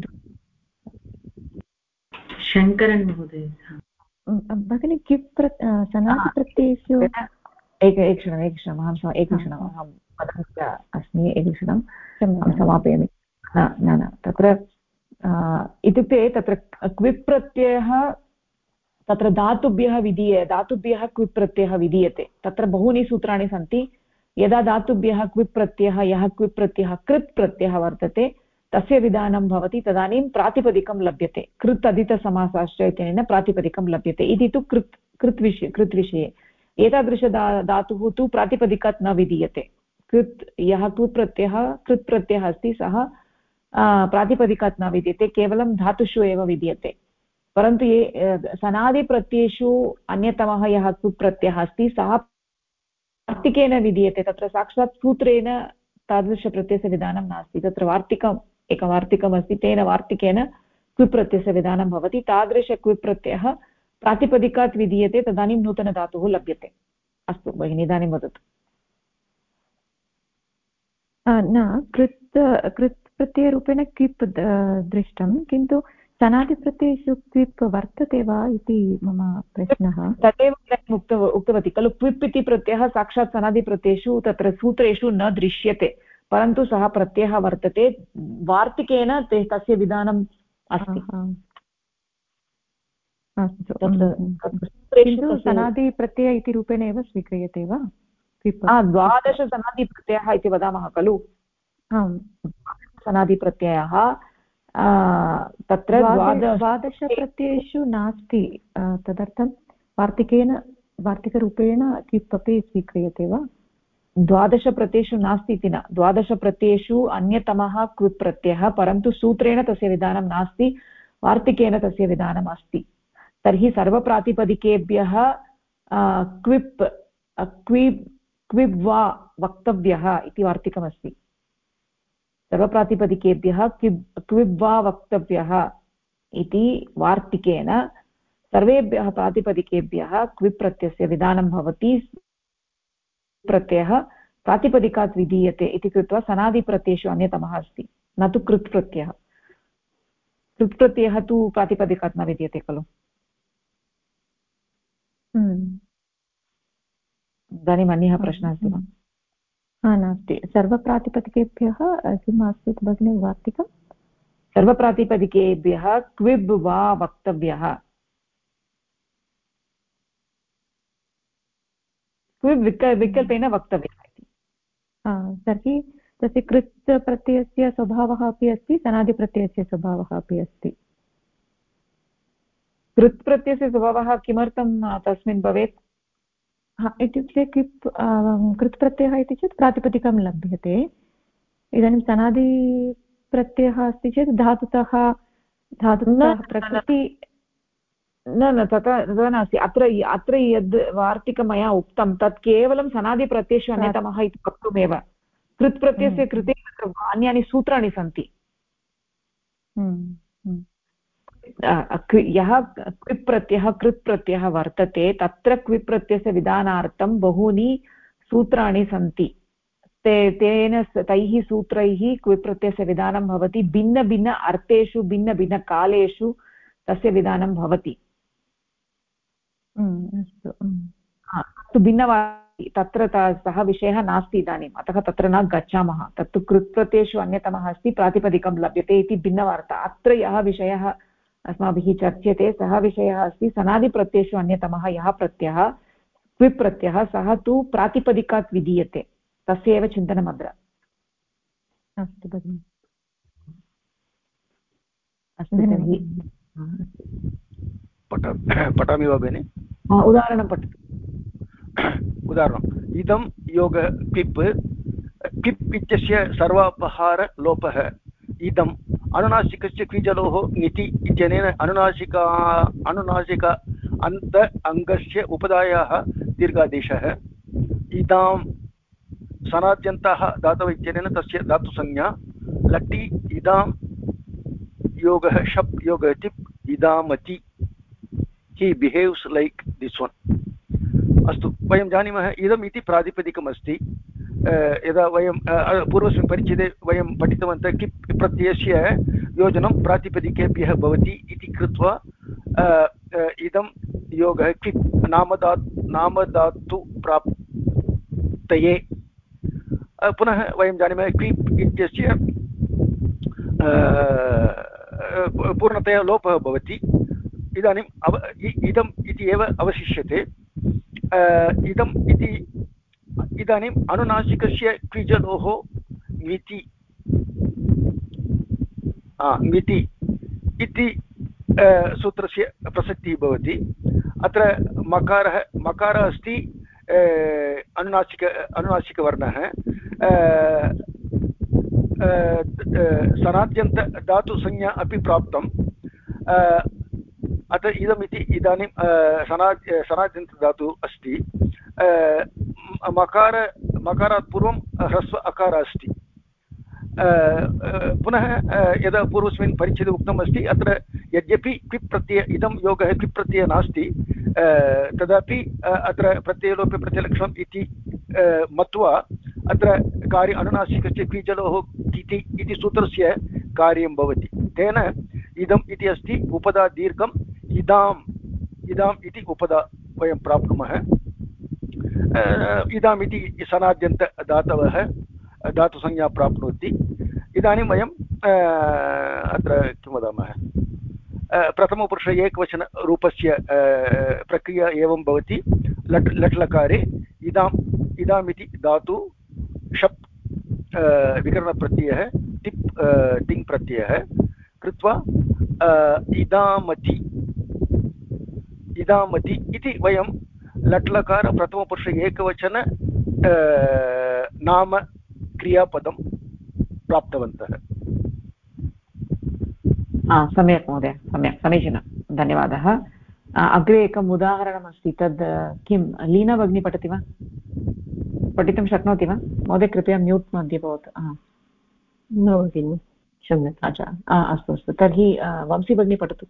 शङ्करन् महोदय भगिनी, क्युप् सनादिप्रत्ययेषु एकक्षणम् अहं वदन्ती अस्मि, एकक्षणं समापयामि। न तत्र इत्युक्ते तत्र क्विप् प्रत्ययः तत्र धातुभ्यः क्विप् प्रत्ययः विधीयते। तत्र बहूनि सूत्राणि सन्ति। यदा धातुभ्यः क्विप् प्रत्ययः, यः क्विप् प्रत्ययः कृत् प्रत्ययः वर्तते तस्य विधानं भवति, तदानीं प्रातिपदिकं लभ्यते। कृत् अदितसमासाश्च इत्यनेन प्रातिपदिकं लभ्यते इति तु कृत् विषये। एतादृश धातुः तु प्रातिपदिकात् न विधीयते। यः कृत् प्रत्ययः अस्ति सः प्रातिपदिकात् न विधीयते, केवलं धातुषु एव विधीयते। परन्तु ये सनादिप्रत्ययेषु अन्यतमः यः क्विप् प्रत्ययः अस्ति सः वार्तिकेन विधीयते तत्र साक्षात् सूत्रेण तादृशप्रत्ययस्य विधानं नास्ति तत्र वार्तिकम् एकं वार्तिकमस्ति तेन वार्तिकेन क्विप् प्रत्ययस्य विधानं भवति तादृश क्विप् प्रत्ययः प्रातिपदिकात् विधीयते तदानीं नूतनधातुः लभ्यते अस्तु भगिनि इदानीं वदतु न कृत् प्रत्ययरूपेण क्विप् दृष्टं किन्तु सनादिप्रत्ययेषु क्विप् वर्तते वा इति मम प्रश्नः तदेव इदानीम् उक्तवती खलु क्विप् इति प्रत्ययः साक्षात् सनादिप्रत्ययेषु तत्र सूत्रेषु न दृश्यते परन्तु सः प्रत्ययः वर्तते वार्तिकेन तस्य विधानम् अस्ति किन्तु सनादिप्रत्यय इति रूपेण एव स्वीक्रियते वा द्वादश सनादिप्रत्ययः इति वदामः खलु सनादिप्रत्ययः तत्र द्वादशप्रत्ययेषु नास्ति तदर्थं वार्तिकरूपेण क्विप् अपि स्वीक्रियते वा द्वादशप्रत्ययेषु नास्ति इति न द्वादशप्रत्ययेषु अन्यतमः क्विप् प्रत्ययः परन्तु सूत्रेण तस्य विधानं नास्ति वार्तिकेन तस्य विधानम् अस्ति तर्हि सर्वप्रातिपदिकेभ्यः क्विप् क्विप् वा वक्तव्यः इति वार्तिकमस्ति सर्वप्रातिपदिकेभ्यः क्विप् वा वक्तव्यः इति वार्तिकेन सर्वेभ्यः प्रातिपदिकेभ्यः क्विप् प्रत्ययस्य विधानं भवति प्रत्ययः प्रातिपदिकात् विधीयते इति कृत्वा सनादिप्रत्ययेषु अन्यतमः अस्ति न तु कृत् प्रत्ययः कृत् प्रत्ययः तु प्रातिपदिकात् न विधीयते खलु इदानीम् अन्यः प्रश्नः अस्ति वा नास्ति सर्वप्रातिपदिकेभ्यः किम् आसीत् भगिनि वार्तिकं सर्वप्रातिपदिकेभ्यः क्विब् वा वक्तव्यः क्विब् विकल्पेन वक्तव्यः इति तर्हि तस्य कृत् प्रत्ययस्य स्वभावः अपि अस्ति सनादिप्रत्ययस्य स्वभावः अपि अस्ति कृत् प्रत्ययस्य स्वभावः किमर्थं तस्मिन् भवेत् इत्युक्ते कृत् प्रत्ययः इति चेत् प्रातिपदिकं लभ्यते इदानीं सनादिप्रत्ययः अस्ति चेत् धातुतः प्रकृति न तथा नास्ति अत्र यद् वार्तिकं मया उक्तं तत् केवलं सनादिप्रत्ययेषु अन्यतमः इति वक्तुमेव कृत् प्रत्ययस्य कृते अन्यानि सूत्राणि सन्ति यः क्विप् प्रत्ययः कृत् प्रत्ययः वर्तते तत्र क्विप् प्रत्ययस्य विधानार्थं बहूनि सूत्राणि सन्ति तेन तैः सूत्रैः क्विप् प्रत्ययस्य विधानं भवति भिन्नभिन्न अर्थेषु भिन्नभिन्नकालेषु तस्य विधानं भवति अस्तु भिन्नवादि तत्र सः विषयः नास्ति इदानीम् अतः तत्र न गच्छामः तत्तु कृत् प्रत्ययेषु अन्यतमः अस्ति प्रातिपदिकं लभ्यते इति भिन्नवार्ता अत्र यः विषयः अस्माभिः चर्च्यते सः विषयः अस्ति सनादिप्रत्ययेषु अन्यतमः यः प्रत्ययः क्विप् प्रत्ययः सः तु प्रातिपदिकात् विधीयते तस्य एव चिन्तनम् अत्र अस्तु भगिनि अस्तु तर्हि पठामि वा भगिनि उदाहरणं पठतु उदाहरणम् इदं योग क्लिप् क्लिप् इत्यस्य सर्वापहारलोपः इदम् अनुनासिकस्य क्विजलोः ङिति इत्यनेन अनुनासिक अन्त अङ्गस्य उपधायाः दीर्घादेशः इदां सनाद्यन्तः धातवः इत्यनेन तस्य धातुसंज्ञा लट्टि इदां योगः शप् योगः तिप् इदामति he behaves like this one अस्तु वयं जानीमः इदम् इति प्रातिपदिकम् अस्ति यदा वयं पूर्वस्मिन् परिच्छेदे वयं पठितवन्तः क्लिप् प्रत्ययस्य योजनं प्रातिपदिकेभ्यः भवति इति कृत्वा इदं योगः क्लिप् नामधातु प्राप्तये पुनः वयं जानीमः क्लिप् इत्यस्य पूर्णतया लोपः भवति इदानीम् इदम् इति एव अवशिष्यते इदम् इति इदानीम् अनुनासिकस्य क्विजलोः ङिति इति सूत्रस्य प्रसक्तिः भवति अत्र मकारः अस्ति अनुनासिकवर्णः सनाद्यन्त धातुसंज्ञा अपि प्राप्तम् अतः इदम् इति इदानीं सनाद्यन्तधातुः अस्ति मकारात् पूर्वं ह्रस्व अकार अस्ति। पुनः यदा पूर्वस्मिन् परिच्छेदे उक्तम् अस्ति, अत्र यद्यपि क्विप् प्रत्यय इदं योगः क्विप् प्रत्ययः नास्ति, तदापि अत्र प्रत्ययलोपे प्रत्ययलक्षणम् इति मत्वा अत्र कार्य अनुनासिकस्य क्विजलोः इति इति सूत्रस्य कार्यं भवति। तेन इदम् इति अस्ति उपदा दीर्घम् इदाम् इति उपदा वयं प्राप्नुमः। इदाम् इति सनाद्यन्तदातवः धातुसंज्ञा प्राप्नोति। इदानीं वयम् अत्र किं वदामः, प्रथमपुरुष एकवचनरूपस्य प्रक्रिया एवं भवति। लट् लकारे इदाम् इति धातु शप् विकरणप्रत्ययः तिङ् प्रत्ययः कृत्वा इदामति इति वयं लट्लकार प्रथमपुरुष एकवचन नाम क्रियापदं प्राप्तवन्तः। सम्यक् महोदय, सम्यक्, समीचीनं, धन्यवादः। अग्रे एकम् उदाहरणमस्ति, तद् किं लीना भगिनी पठति वा, पठितुं शक्नोति वा महोदय? कृपया म्यूट् मध्ये भवतु। न भगिनि, क्षम्यताम्। अच्छा, अस्तु अस्तु, तर्हि वंशी भगिनी पठतु।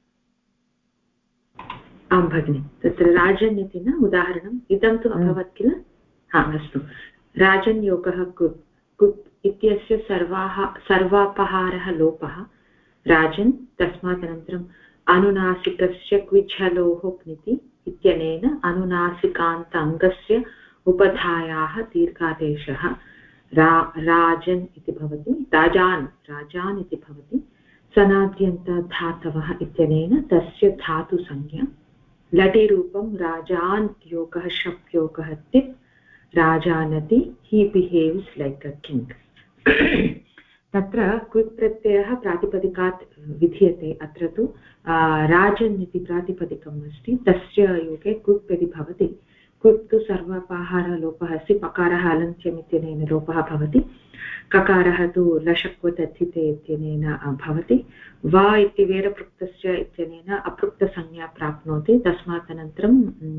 आं भगिनि, तत्र राजन् इति न उदाहरणम् इदं तु अभवत् किल? अस्तु, राजन् योगः कुप् इत्यस्य सर्वापहारः लोपः राजन्, तस्मात् अनन्तरम् अनुनासिकस्य क्विझलोः क्निति इत्यनेन अनुनासिकान्त अङ्गस्य उपधायाः दीर्घादेशः राजन् इति भवति। राजान् इति भवति। सनाद्यन्तधातवः इत्यनेन तस्य धातुसंज्ञा लटिरूपं राजान् योगः शप् योगः तिप् राजानति, ही बिहेव्स् लैक् अ किङ्ग्। तत्र क्विप् प्रत्ययः प्रातिपदिकात् विधीयते। अत्र तु राजन् इति प्रातिपदिकम् अस्ति, तस्य योगे क्विप् यदि भवति, क्विप् तु सर्वापहारलोपः अस्ति, पकारः अलन्त्यम् इत्यनेन लोपः भवति, ककारः तु लशक्वतथिते इत्यनेन भवति, वा इति वेरपृक्तस्य इत्यनेन अपृक्तसंज्ञा प्राप्नोति। तस्मात् अनन्तरं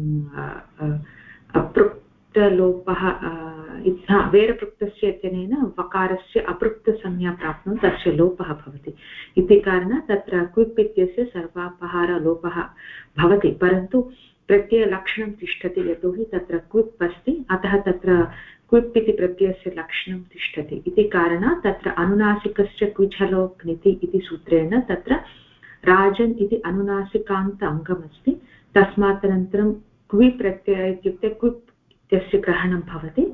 अपृक्तलोपः वेरपृक्तस्य इत्यनेन वकारस्य अपृक्तसंज्ञा प्राप्नोति, तस्य लोपः भवति। इति कारणात् तत्र क्विप् इत्यस्य सर्वापहारलोपः भवति, परन्तु प्रत्ययलक्षणं तिष्ठति, यतोहि तत्र क्विप् अस्ति, अतः तत्र क्विप् इति प्रत्ययस्य लक्षणं तिष्ठति। इति कारणात् तत्र अनुनासिकस्य क्विझलो क्निति इति सूत्रेण तत्र राजन् इति अनुनासिकान्त अङ्गमस्ति। तस्मात् अनन्तरं क्वि प्रत्यय इत्युक्ते क्विप् इत्यस्य ग्रहणं भवति।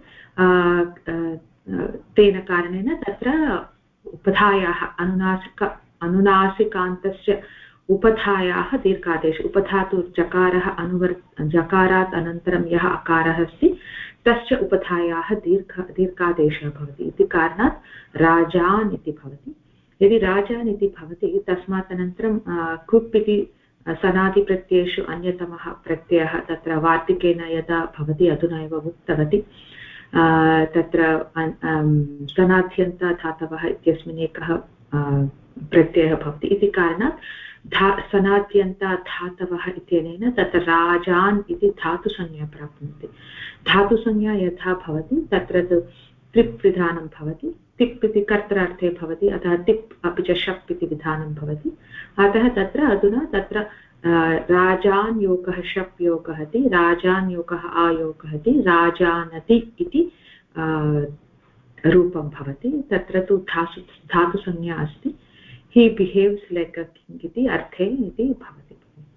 तेन कारणेन तत्र उपधायाः अनुनासिकान्तस्य उपधायाः दीर्घादेश, उपधा तु जकारात् अनन्तरं यः अकारः अस्ति तस्य उपधायाः दीर्घादेशः भवति। इति कारणात् राजान् इति भवति। यदि राजान् इति भवति, तस्मात् अनन्तरं क्विप् इति सनादिप्रत्ययेषु अन्यतमः प्रत्ययः तत्र वार्तिकेन यदा भवति, अधुना एव उक्तवती, तत्र सनाद्यन्तधातवः इत्यस्मिन् एकः प्रत्ययः भवति। इति कारणात् सनाद्यन्तधातवः इत्यनेन तत्र राजान् इति धातुसंज्ञा प्राप्नोति। धातुसंज्ञा यथा भवति तत्र तु तिप् विधानं भवति, तिप् इति कर्त्रार्थे भवति, अतः तिप् अपि च शप् इति विधानं भवति। अतः तत्र अधुना तत्र राजान् योगः शप् योगः ति, राजान् योगः आयोगः ति, राजानति इति रूपं भवति। तत्र तु धातुसंज्ञा अस्ति, he behaves like a king इति अर्थे इति भवति।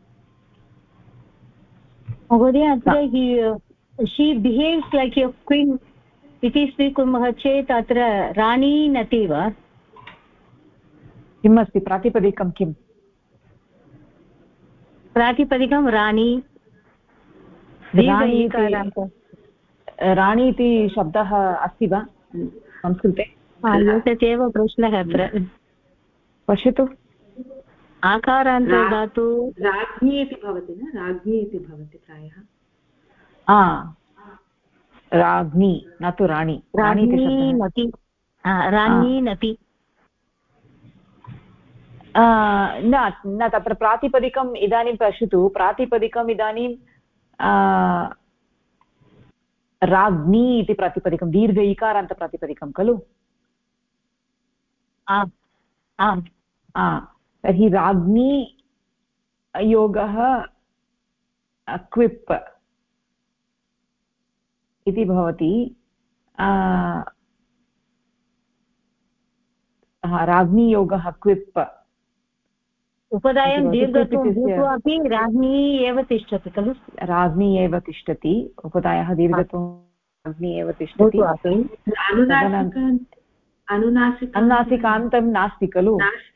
महोदय, अत्र she behaves like a queen इति स्वीकुर्मः चेत् अत्र राणी नति वा? किम् अस्ति प्रातिपदिकं? किम् प्रातिपदिकं? राणी इति शब्दः अस्ति वा संस्कृते? एतदेव प्रश्नः अत्र। पश्यतु, आकारान्तधातु राज्ञी इति भवति न, राज्ञी इति भवति प्रायः। राज्ञी, न तु राणी। राज्ञी नति न, तत्र प्रातिपदिकम् इदानीं पश्यतु, प्रातिपदिकम् इदानीं राज्ञी इति प्रातिपदिकं दीर्घ इकारान्तप्रातिपदिकं खलु आम् आम् तर्हि राज्ञी योगः क्विप् इति भवति राज्ञी योगः क्विप् उपधायां दीर्घत्वं भूत्वा अपि राज्ञी एव तिष्ठति खलु राज्ञी एव तिष्ठति उपधायाः दीर्घत्वं राज्ञी एव तिष्ठति अनुनासिकान्तं नास्ति खलु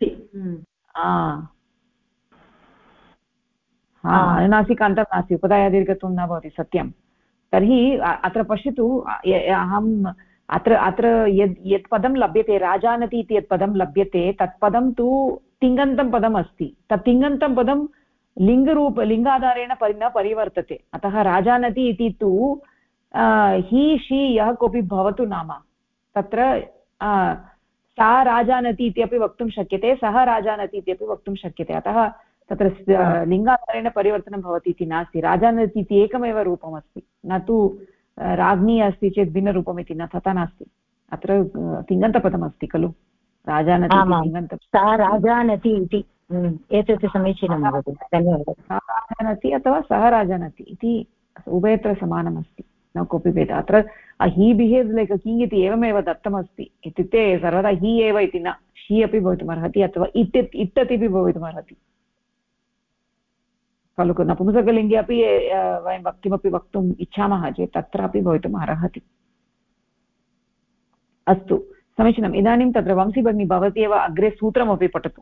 अनुनासिकान्तं नास्ति उपधायाः दीर्घत्वं न भवति सत्यं तर्हि अत्र पश्यतु अहम् अत्र यत् पदं लभ्यते राजानति इति यत् पदं लभ्यते तत् पदं तु तिङन्तं पदम् अस्ति तत् तिङन्तं पदं लिङ्गाधारेण न परिवर्तते अतः राजानति इति तु हि शी यः कोऽपि भवतु नाम तत्र सा राजानति इति अपि वक्तुं शक्यते सः राजानति इति अपि वक्तुं शक्यते अतः तत्र लिङ्गाधारेण परिवर्तनं भवति इति नास्ति राजानति इति एकमेव रूपमस्ति न तु राज्ञी अस्ति चेत् भिन्नरूपम् इति न तथा नास्ति अत्र तिङन्तपदमस्ति खलु राजानति सा राजानति इति एतत् समीचीनं भवति धन्यवादः सा राजानति अथवा सः राजानति इति उभयत्र समानमस्ति न कोऽपि भेदः अत्र हि बिहेव्स् लैक् किङ् इति एवमेव दत्तमस्ति इत्युक्ते सर्वदा हि एव इति न हि अपि भवितुमर्हति अथवा इट् अपि भवितुमर्हति खलु नपुंसकलिङ्गे अपि वयं किमपि वक्तुम् इच्छामः चेत् तत्रापि भवितुम् अर्हति अस्तु समीचीनम् इदानीं तत्र वंशी भगिनी भवती एव अग्रे सूत्रमपि पठतु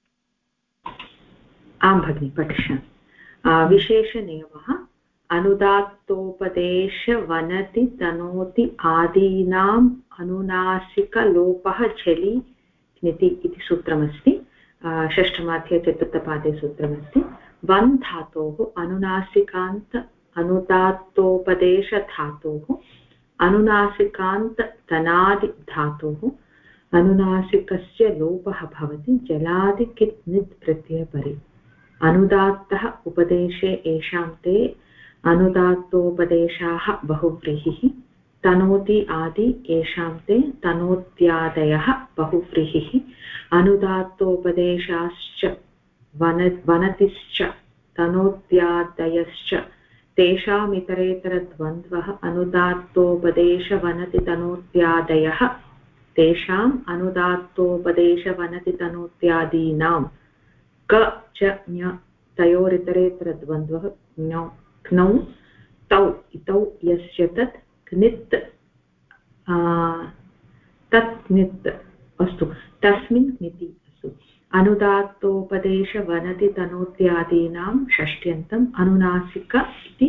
आं भगिनि पठिष्यामि विशेषनियमः अनुदात्तोपदेश वनति तनोति आदीनाम् अनुनासिकलोपः झलि ङिति इति सूत्रमस्ति षष्ठमाध्याये चतुर्थपादे सूत्रमस्ति वन् धातोः अनुनासिकान्त अनुदात्तोपदेशधातोः अनुनासिकान्त तनादि धातोः अनुनासिकस्य लोपः भवति जलादि कित् नित् प्रत्ययपरे अनुदात्तः उपदेशे येषां ते अनुदात्तोपदेशाः बहुव्रीहिः तनोति आदि येषां ते तनोत्यादयः बहुव्रीहिः अनुदात्तोपदेशाश्च वनतिश्च तनोत्यादयश्च तेषामितरेतरद्वन्द्वः अनुदात्तोपदेशवनतितनोत्यादयः तेषाम् अनुदात्तोपदेशवनतितनोत्यादीनां क च ञ तयोरितरेतरद्वन्द्वः क्नौ तौ इतौ यस्य तत् क्नित् तत् क्नित् अस्तु तस्मिन् क्निति अस्तु अनुदात्तोपदेशवनतितनोत्यादीनां षष्ट्यन्तम् अनुनासिक इति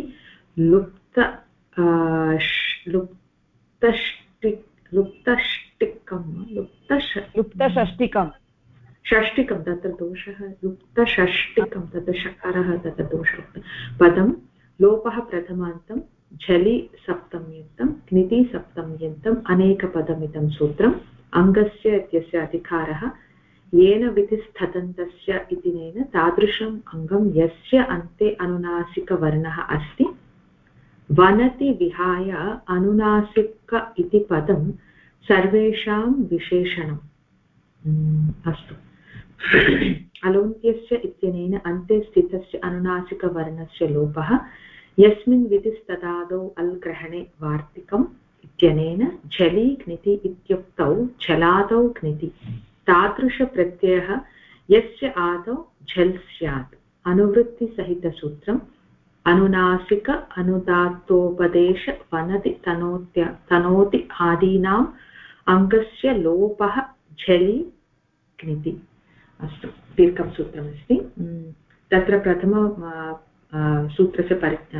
लुप्तषष्टिकं षष्टिकं तत्र दोषः लुप्तषष्टिकं तत्र षकारः तत्र दोषः पदं लोपः प्रथमान्तं झलि सप्तम्यन्तं क्निति सप्तम्यन्तम् अनेकपदमिदं सूत्रम् अङ्गस्य इत्यस्य अधिकारः येन विधिस्थदन्तस्य इति नेन तादृशम् अङ्गं यस्य अन्ते अनुनासिकवर्णः अस्ति वनति विहाय अनुनासिक इति पदं सर्वेषां विशेषणम् अस्तु अलोन्त्यस्य इत्यनेन अन्ते स्थितस्य अनुनासिकवर्णस्य लोपः यस्मिन् विधिस्तदादौ अल् ग्रहणे वार्तिकम् इत्यनेन झलि घ्निति इत्युक्तौ झलादौ घ्निति तादृशप्रत्ययः यस्य आदौ झल् स्यात् अनुवृत्तिसहितसूत्रम् अनुनासिक अनुदात्तोपदेश वनति तनोति आदीनाम् अङ्गस्य लोपः झलि घ्निति अस्तु दीर्घं सूत्रमस्ति तत्र प्रथम सूत्रस्य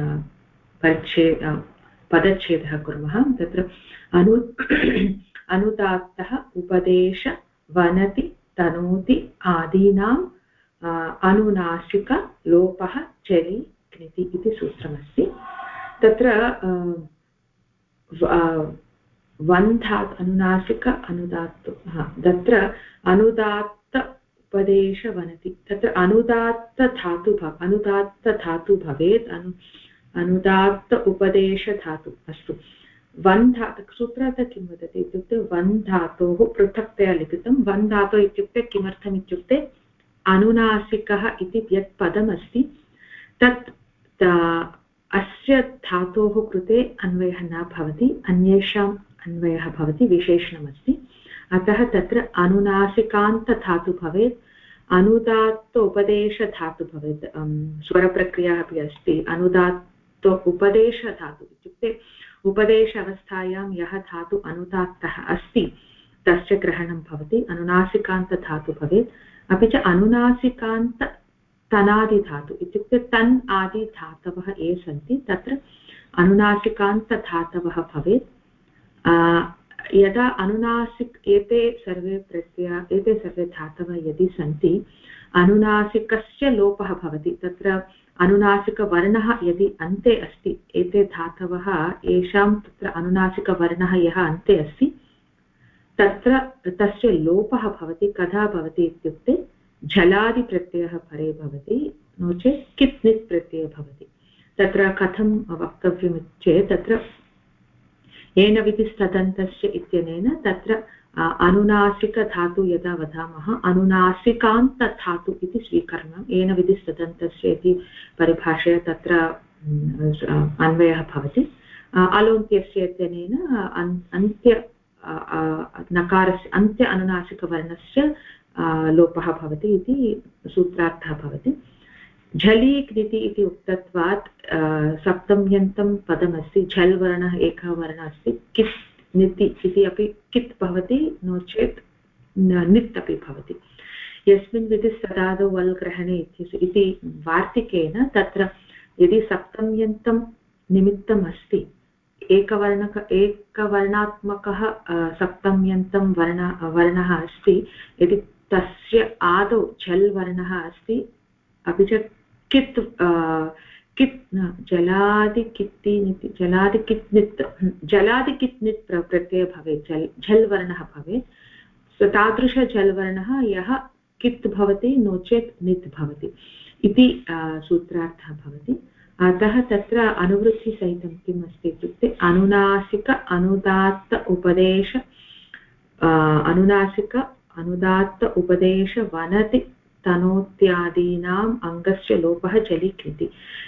पदच्छेदः कुर्मः तत्र अनुदात्तः उपदेश वनति तनोति आदीनाम् अनुनासिक लोपः झलि घ्निति इति सूत्रमस्ति तत्र वन् धातु अनुनासिक अनुदात्तु तत्र अनुदात्त उपदेश वनति तत्र अनुदात्त धातु भवेत् अनुदात्त उपदेश धातु अस्तु वन् धातु सूत्रार्थ किं वदति इत्युक्ते वन् धातोः पृथक्तया लिखितं वन् धातु इत्युक्ते किमर्थम् इत्युक्ते अनुनासिकः इति यत् पदमस्ति तत् अस्य धातोः कृते अन्वयः न भवति, अन्येषाम् अन्वयः भवति, विशेषणमस्ति। अतः तत्र अनुनासिकान्तधातु भवेत्, अनुदात्त उपदेशधातु भवेत्। स्वरप्रक्रिया अपि अस्ति। अनुदात्त उपदेशधातु इत्युक्ते उपदेश अवस्थायां यः धातु अनुदात्तः अस्ति तस्य ग्रहणं भवति, अनुनासिकान्तधातु भवेत्। अपि च अनुनासिकान्त तनादिधातु इत्युक्ते तन् आदि धातवः ये सन्ति तत्र अनुनासिकान्तधातवः भवेत्। यदा अनुनासिक एते सर्वे धातवः यदि सन्ति अनुनासिकस्य लोपः भवति, तत्र अनुनासिकवर्णः यदि अन्ते अस्ति, एते धातवः येषां तत्र अनुनासिकवर्णः यः अन्ते अस्ति तत्र तस्य लोपः भवति। कदा भवति इत्युक्ते झलादिप्रत्ययः परे भवति, नो चेत् कित् नित् प्रत्ययः भवति। तत्र कथं वक्तव्यं चेत् तत्र येन विधिस्तदन्तस्य इत्यनेन तत्र अनुनासिकधातु यदा वदामः अनुनासिकान्तधातु इति स्वीकरणं येन विधिस्तदन्तस्य इति परिभाषया तत्र अन्वयः भवति। अलोन्त्यस्य इत्यनेन अन्त्य नकारस्य अन्त्य अनुनासिकवर्णस्य लोपः भवति इति सूत्रार्थः भवति। झलीक् निति इति उक्तत्वात् सप्तम्यन्तं पदमस्ति, झल् वर्णः एकः वर्णः अस्ति, कित् निति इति अपि कित् भवति, नो चेत् नित् अपि भवति। यस्मिन् विधिस्तदादौ वल् ग्रहणे इति वार्तिकेन तत्र यदि सप्तम्यन्तं निमित्तम् अस्ति, एकवर्णात्मकः सप्तम्यन्तं वर्णः अस्ति, यदि तस्य आदौ झल् वर्णः अस्ति अपि च कित् जलादिकित् प्रत्ययः भवेत्, झल् वर्णः भवेत्। तादृश झल् वर्णः यः कित् भवति नो चेत् नित् भवति इति सूत्रार्थः भवति। अतः तत्र अनुवृत्तिसहितं किम् अस्ति इत्युक्ते अनुनासिक अनुदात्त उपदेश वनति तनोत्यादीनाम् अङ्गस्य लोपः झलिक् इति।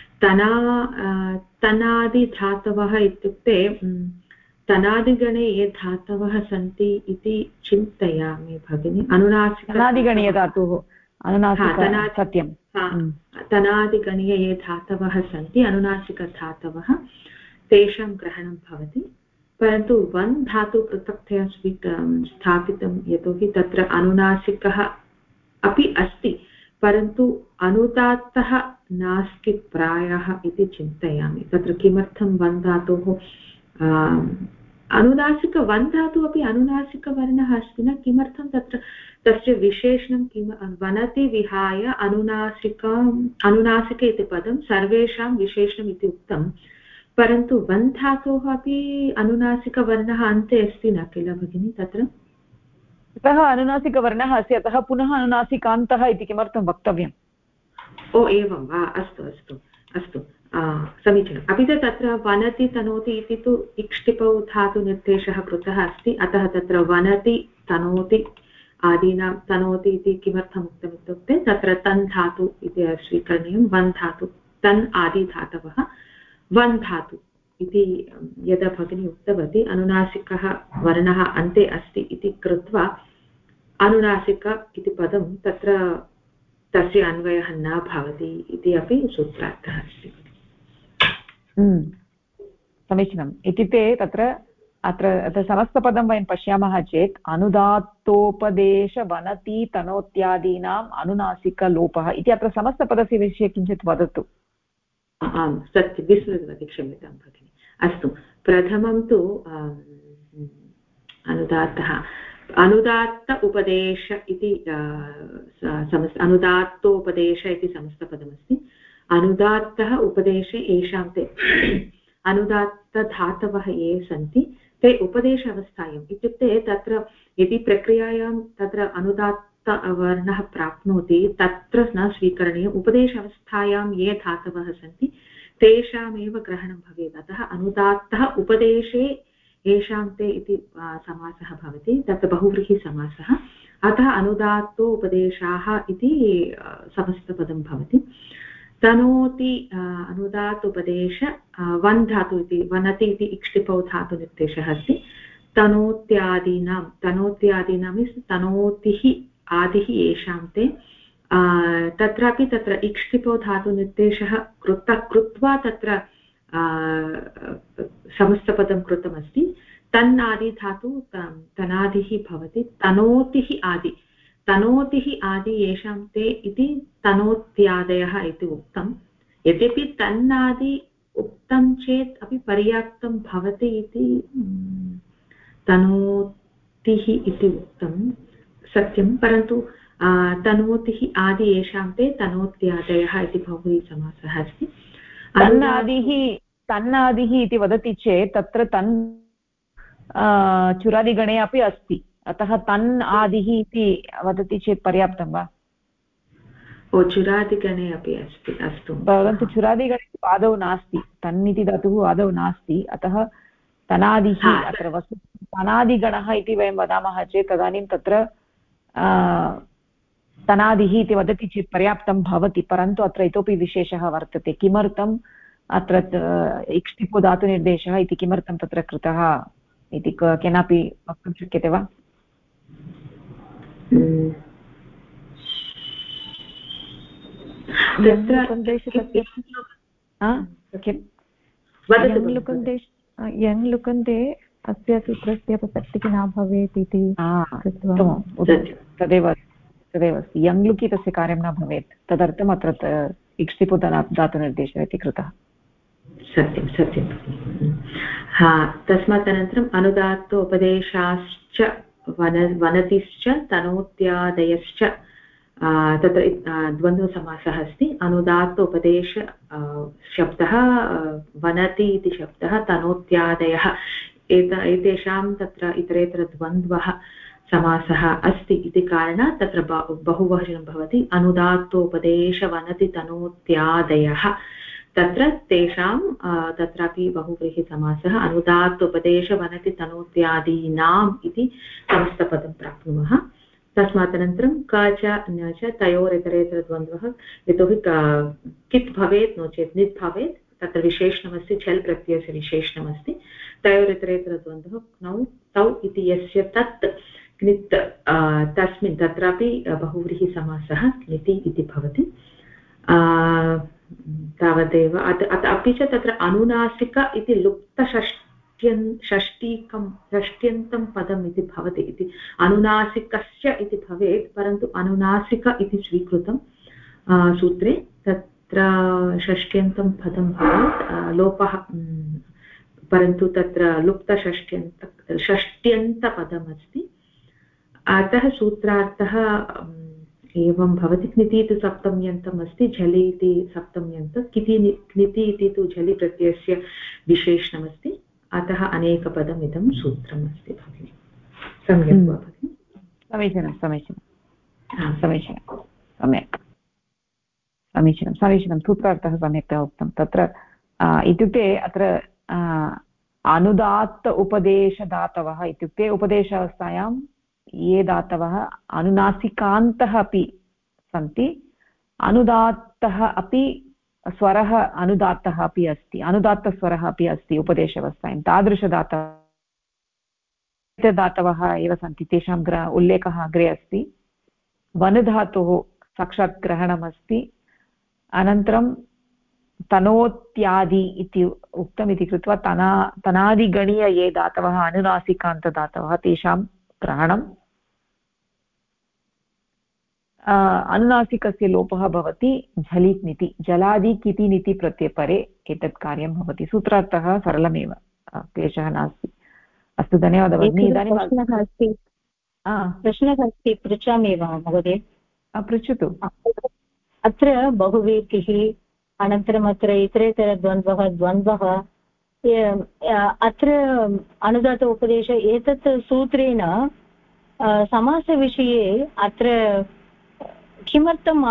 तनादिधातवः इत्युक्ते तनादिगणे ये धातवः सन्ति इति चिन्तयामि भगिनि। अनुनासिकगणीय धातुः सत्यं तनादिगणीय ये धातवः सन्ति अनुनासिकधातवः तेषां ग्रहणं भवति, परन्तु वन् धातु पृथक्तया स्थापितं यतोहि तत्र अनुनासिकः अपि अस्ति, परन्तु अनुदात्तः नास्ति प्रायः इति चिन्तयामि। तत्र किमर्थं वन् धातोः अनुनासिक वन् धातु अपि अनुनासिकवर्णः अस्ति न, किमर्थं तत्र तस्य विशेषणं किं वनति विहाय अनुनासिक इति पदं सर्वेषां विशेषणम् इति उक्तं, परन्तु वन् धातोः अपि अनुनासिकवर्णः अन्ते अस्ति न किल भगिनि। तत्र अतः अनुनासिकवर्णः अस्ति, अतः पुनः अनुनासिकान्तः इति किमर्थं वक्तव्यम्? ओ एवं वा, अस्तु अस्तु अस्तु समीचीनम्। अपि च तत्र वनति तनोति इति तु इक्ष्टिपौ धातुनिर्देशः कृतः अस्ति, अतः तत्र वनति तनोति आदीनां तनोति इति किमर्थम् उक्तम् इत्युक्ते तत्र तन् धातु इति स्वीकरणीयं, वन् धातु तन् आदिधातवः वन् धातु इति यदा भगिनी उक्तवती अनुनासिकः वर्णः अन्ते अस्ति इति कृत्वा अनुनासिक इति पदं तत्र तस्य अन्वयः न भवति इति अपि सूत्रार्थः अस्ति। समीचीनम्। इत्युक्ते तत्र अत्र समस्तपदं वयं पश्यामः चेत् अनुदात्तोपदेश वनति तनोत्यादीनाम् अनुनासिकलोपः इति अत्र समस्तपदस्य विषये किञ्चित् वदतु। आम् सत्यं विस्मृतवती, क्षम्यतां भगिनि। अस्तु, प्रथमं तु अनुदात्त उपदेश इति अनुदात्तोपदेश इति समस्तपदमस्ति। अनुदात्तः उपदेशे येषां ते अनुदात्तधातवः ये सन्ति ते उपदेश अवस्थायाम् इत्युक्ते तत्र यदि प्रक्रियायां तत्र अनुदात्तवर्णः प्राप्नोति तत्र न स्वीकरणीयम्, उपदेश अवस्थायां ये धातवः सन्ति तेषामेव ग्रहणं भवेत्। अतः अनुदात्तः उपदेशे येषां ते इति समासः भवति तत्र बहुव्रीहिसमासः अतः अनुदात्तो उपदेशाः इति समस्तपदं भवति तनोति अनुदात् उपदेश वन् धातु इति वनति इति इक्ष्टिपौ धातुनिर्देशः अस्ति तनोत्यादीनां मीन्स् तनोतिः आदिः येषां ते तत्रापि तत्र इक्ष्टिपौ धातुनिर्देशः कृत्वा तत्र समस्तपदं कृतमस्ति तन्नादि धातु तनादिः भवति तनोतिः आदि येषां ते इति तनोत्यादयः इति उक्तं यद्यपि तन्नादि उक्तं चेत् अपि पर्याप्तं भवति इति तनोतिः इति उक्तं सत्यं परन्तु तनोतिः आदि येषां ते तनोत्यादयः इति बहुव्रीहिसमासः अस्ति तन्नादिः इति वदति चेत् तत्र तन् चुरादिगणे अपि अस्ति अतः तन् आदिः इति वदति चेत् पर्याप्तं वा चुरादिगणे अपि अस्ति अस्तु परन्तु चुरादिगणे आदौ नास्ति तन् इति धातुः आदौ नास्ति अतः तनादिः अत्र वस्तु तनादिगणः इति वयं वदामः चेत् तदानीं तत्र तनादिः इति वदति चेत् पर्याप्तं भवति परन्तु अत्र इतोपि विशेषः वर्तते किमर्थम् अत्र इक्ष्टिपो धातुनिर्देशः इति किमर्थं तत्र कृतः इति केनापि वक्तुं शक्यते वा यङ् लुकन्ते अस्य सूत्रस्य प्रसक्तिः न भवेत् इति तदेव अस्ति यङ् लुकि तस्य कार्यं न भवेत् तदर्थम् अत्र इक्ष्टिपो धातुनिर्देशः इति कृतः सत्यं तस्मात् अनन्तरम् अनुदात्त उपदेशाश्च वनतिश्च तनोत्यादयश्च तत्र द्वन्द्वसमासः अस्ति अनुदात्त उपदेश शब्दः वनति इति शब्दः तनोत्यादयः एतेषां तत्र इतरेतरद्वन्द्वः समासः अस्ति इति कारणात् तत्र बहुवचनं भवति अनुदात्तोपदेश वनति तनोत्यादयः तत्र तेषां तत्रापि बहुव्रीहिसमासः अनुदात्तोपदेश वनति तनोत्यादीनाम् इति समस्तपदं प्राप्नुमः तस्मात् अनन्तरं क च न च तयोरितरेतरद्वन्द्वः यतोहि कित् भवेत् नो चेत् नित् भवेत् तत्र विशेषणमस्ति झल् प्रत्ययस्य विशेषणमस्ति तयोरितरेतरद्वन्द्वः क्नौ तौ इति यस्य तत् क्नित् तस्मिन् तत्रापि बहुव्रीहिसमासः क्निति इति भवति तावदेव अपि च तत्र अनुनासिक इति षष्ट्यन्तं पदम् इति भवति इति अनुनासिकस्य इति भवेत् परन्तु अनुनासिक इति स्वीकृतं सूत्रे तत्र षष्ट्यन्तं पदं भवेत् लोपः परन्तु तत्र षष्ट्यन्तपदमस्ति अतः सूत्रार्थः एवं भवति क्निति इति सप्तम्यन्तम् अस्ति झलि इति सप्तम्यन्तं क्निति इति तु झलि प्रत्ययस्य विशेषणमस्ति अतः अनेकपदम् इदं सूत्रम् अस्ति भगिनि सम्यक् वा भगिनि समीचीनं सूत्रार्थः सम्यक्तया उक्तं तत्र इत्युक्ते अत्र अनुदात्त उपदेशदातवः इत्युक्ते उपदेशावस्थायां ये दातवः अनुनासिकान्तः अपि सन्ति अनुदात्तः अपि स्वरः अनुदात्तः अपि अस्ति अनुदात्तस्वरः अपि अस्ति उपदेशावस्थायां दातवः एव सन्ति तेषां उल्लेखः अग्रे अस्ति वनुधातुः साक्षात् ग्रहणमस्ति अनन्तरं तनोत्यादि इति उक्तमिति कृत्वा तनादिगणीय ये दातवः अनुनासिकान्तदातवः तेषां ग्रहणम् अनुनासिकस्य लोपः भवति झलिक्निति जलादि किति निति प्रत्यपरे एतत् कार्यं भवति सूत्रार्थः सरलमेव क्लेशः नास्ति अस्तु धन्यवादः भगिनी इदानीं प्रश्नः अस्ति पृच्छामि वा महोदय पृच्छतु अत्र बहुव्रीहिः अनन्तरम् अत्र इतरेतरद्वन्द्वः अत्र अनुदात उपदेश एतत् सूत्रेण समासविषये अत्र किमर्थम्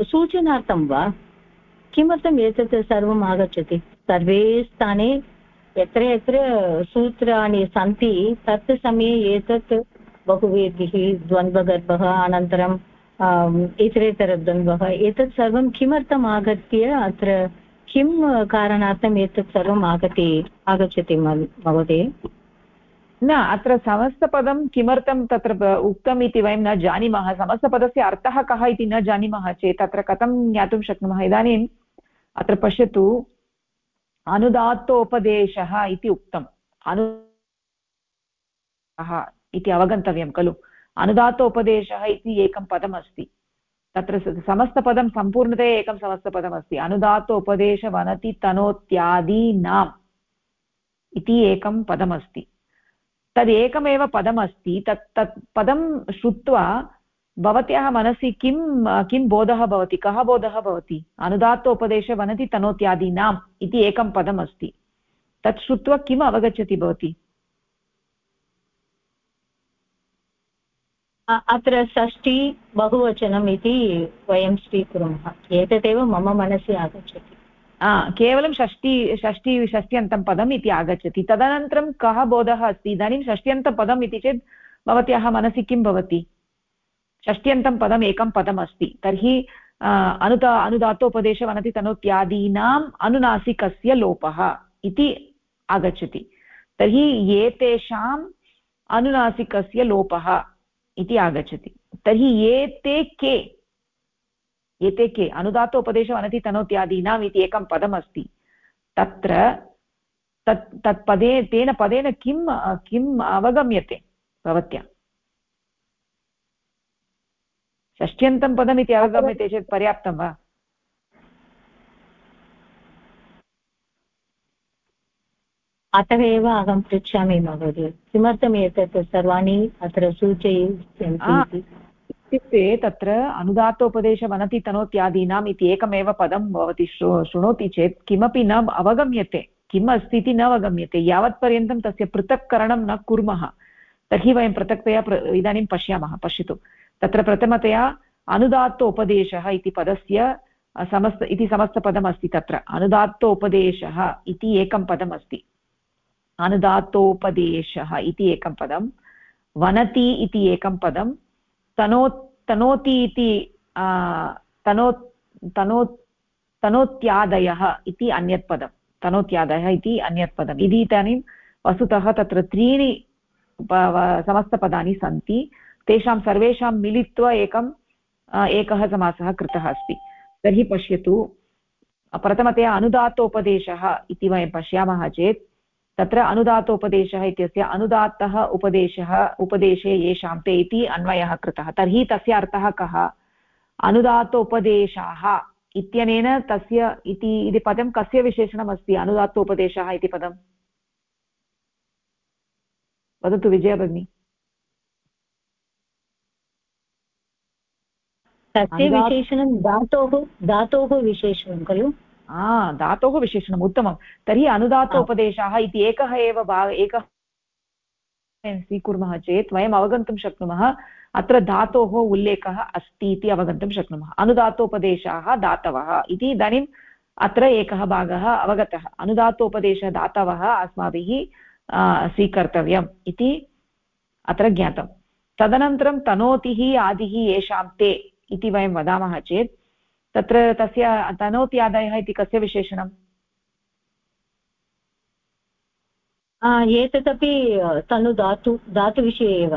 सूचनार्थं वा किमर्थम् एतत् सर्वम् आगच्छति सर्वे स्थाने यत्र यत्र सूत्राणि सन्ति तत् समये एतत् बहुव्रीहिः द्वन्द्वगर्भः अनन्तरं इतरेतरद्वन्द्वः एतत् सर्वं किमर्थम् आगत्य अत्र किं कारणार्थम् एतत् सर्वम् आगच्छति महोदय? न, अत्र समस्तपदं किमर्थं तत्र उक्तम् इति वयं न जानीमः। समस्तपदस्य अर्थः कः इति न जानीमः चेत् अत्र कथं ज्ञातुं शक्नुमः? इदानीम् अत्र पश्यतु, अनुदात्तोपदेशः इति उक्तम्। इति अवगन्तव्यं खलु। अनुदात्तोपदेशः इति एकं पदमस्ति। तत्र समस्तपदं सम्पूर्णतया एकं समस्तपदमस्ति। अनुदात्तोपदेशवनति तनोत्यादीनाम् इति एकं पदमस्ति। तदेकमेव पदमस्ति। तत् पदं श्रुत्वा भवत्याः मनसि किं बोधः भवति? कः बोधः भवति? अनुदात्तोपदेशवनति तनोत्यादीनाम् इति एकं पदमस्ति। तत् श्रुत्वा किम् अवगच्छति भवती? अत्र षष्ठी बहुवचनम् इति वयं स्वीकुर्मः। एतदेव मम मनसि आगच्छति। केवलं षष्ट्यन्तं पदम् इति आगच्छति। तदनन्तरं कः बोधः अस्ति? इदानीं षष्ट्यन्तपदम् इति चेत् भवत्याः मनसि किं भवति? षष्ट्यन्तं पदम् एकं पदमस्ति। तर्हि अनुदात्तोपदेशवनति तनोत्यादीनाम् अनुनासिकस्य लोपः इति आगच्छति। तर्हि एतेषाम् अनुनासिकस्य लोपः इति आगच्छति। तर्हि एते के? अनुदात्तोपदेशवनति तनोत्यादीनाम् इति एकं पदमस्ति। तत्र तेन पदेन किम् अवगम्यते भवत्या? षष्ट्यन्तं पदम् इति अवगम्यते चेत् पर्याप्तं वा? अतः एव अहं पृच्छामि महोदय, किमर्थम् एतत् सर्वाणि अत्र सूचयन्ति? इत्युक्ते तत्र अनुदात्तोपदेशवनति तनोत्यादीनाम् इति एकमेव पदं भवति शृणोति चेत् किमपि न अवगम्यते, किम् अस्ति इति न अवगम्यते। यावत्पर्यन्तं तस्य पृथक्करणं न कुर्मः तर्हि वयं पृथक्तया इदानीं पश्यामः। पश्यतु, तत्र प्रथमतया अनुदात्तोपदेशः इति पदस्य समस्तपदमस्ति। तत्र अनुदात्तोपदेशः इति एकं पदमस्ति। अनुदात्तोपदेशः इति एकं पदं, वनति इति एकं पदं, तनोति इति तनोत्यादयः इति अन्यत् पदं। तनोत्यादयः इति अन्यत् पदम्। इति इदानीं वस्तुतः तत्र त्रीणि समस्तपदानि सन्ति। तेषां सर्वेषां मिलित्वा एकः समासः कृतः अस्ति। तर्हि पश्यतु, प्रथमतया अनुदात्तोपदेशः इति वयं पश्यामः चेत् तत्र अनुदात्तोपदेशः इत्यस्य अनुदात्तः उपदेशे येषां ते इति अन्वयः कृतः। तर्हि तस्य अर्थः कः? अनुदात्तोपदेशाः इत्यनेन तस्य इति पदं कस्य विशेषणमस्ति? अनुदात्तोपदेशः इति पदं वदतु विजया भगिनी। तस्य विशेषणं धातोः विशेषणं खलु? धातोः विशेषणम्, उत्तमं। तर्हि अनुदात्तोपदेशाः इति एकः स्वीकुर्मः चेत् वयम् अवगन्तुं शक्नुमः अत्र धातोः उल्लेखः अस्ति इति अवगन्तुं शक्नुमः। अनुदात्तोपदेशाः दातवः इति इदानीम् अत्र एकः भागः अवगतः। अनुदात्तोपदेशः दातवः अस्माभिः स्वीकर्तव्यम् इति अत्र ज्ञातं। तदनन्तरं तनोतिः आदिः येषां ते इति वयं वदामः चेत् तत्र तस्य तनोत्यादयः इति कस्य विशेषणम्? एतदपि तनु धातुविषये एव।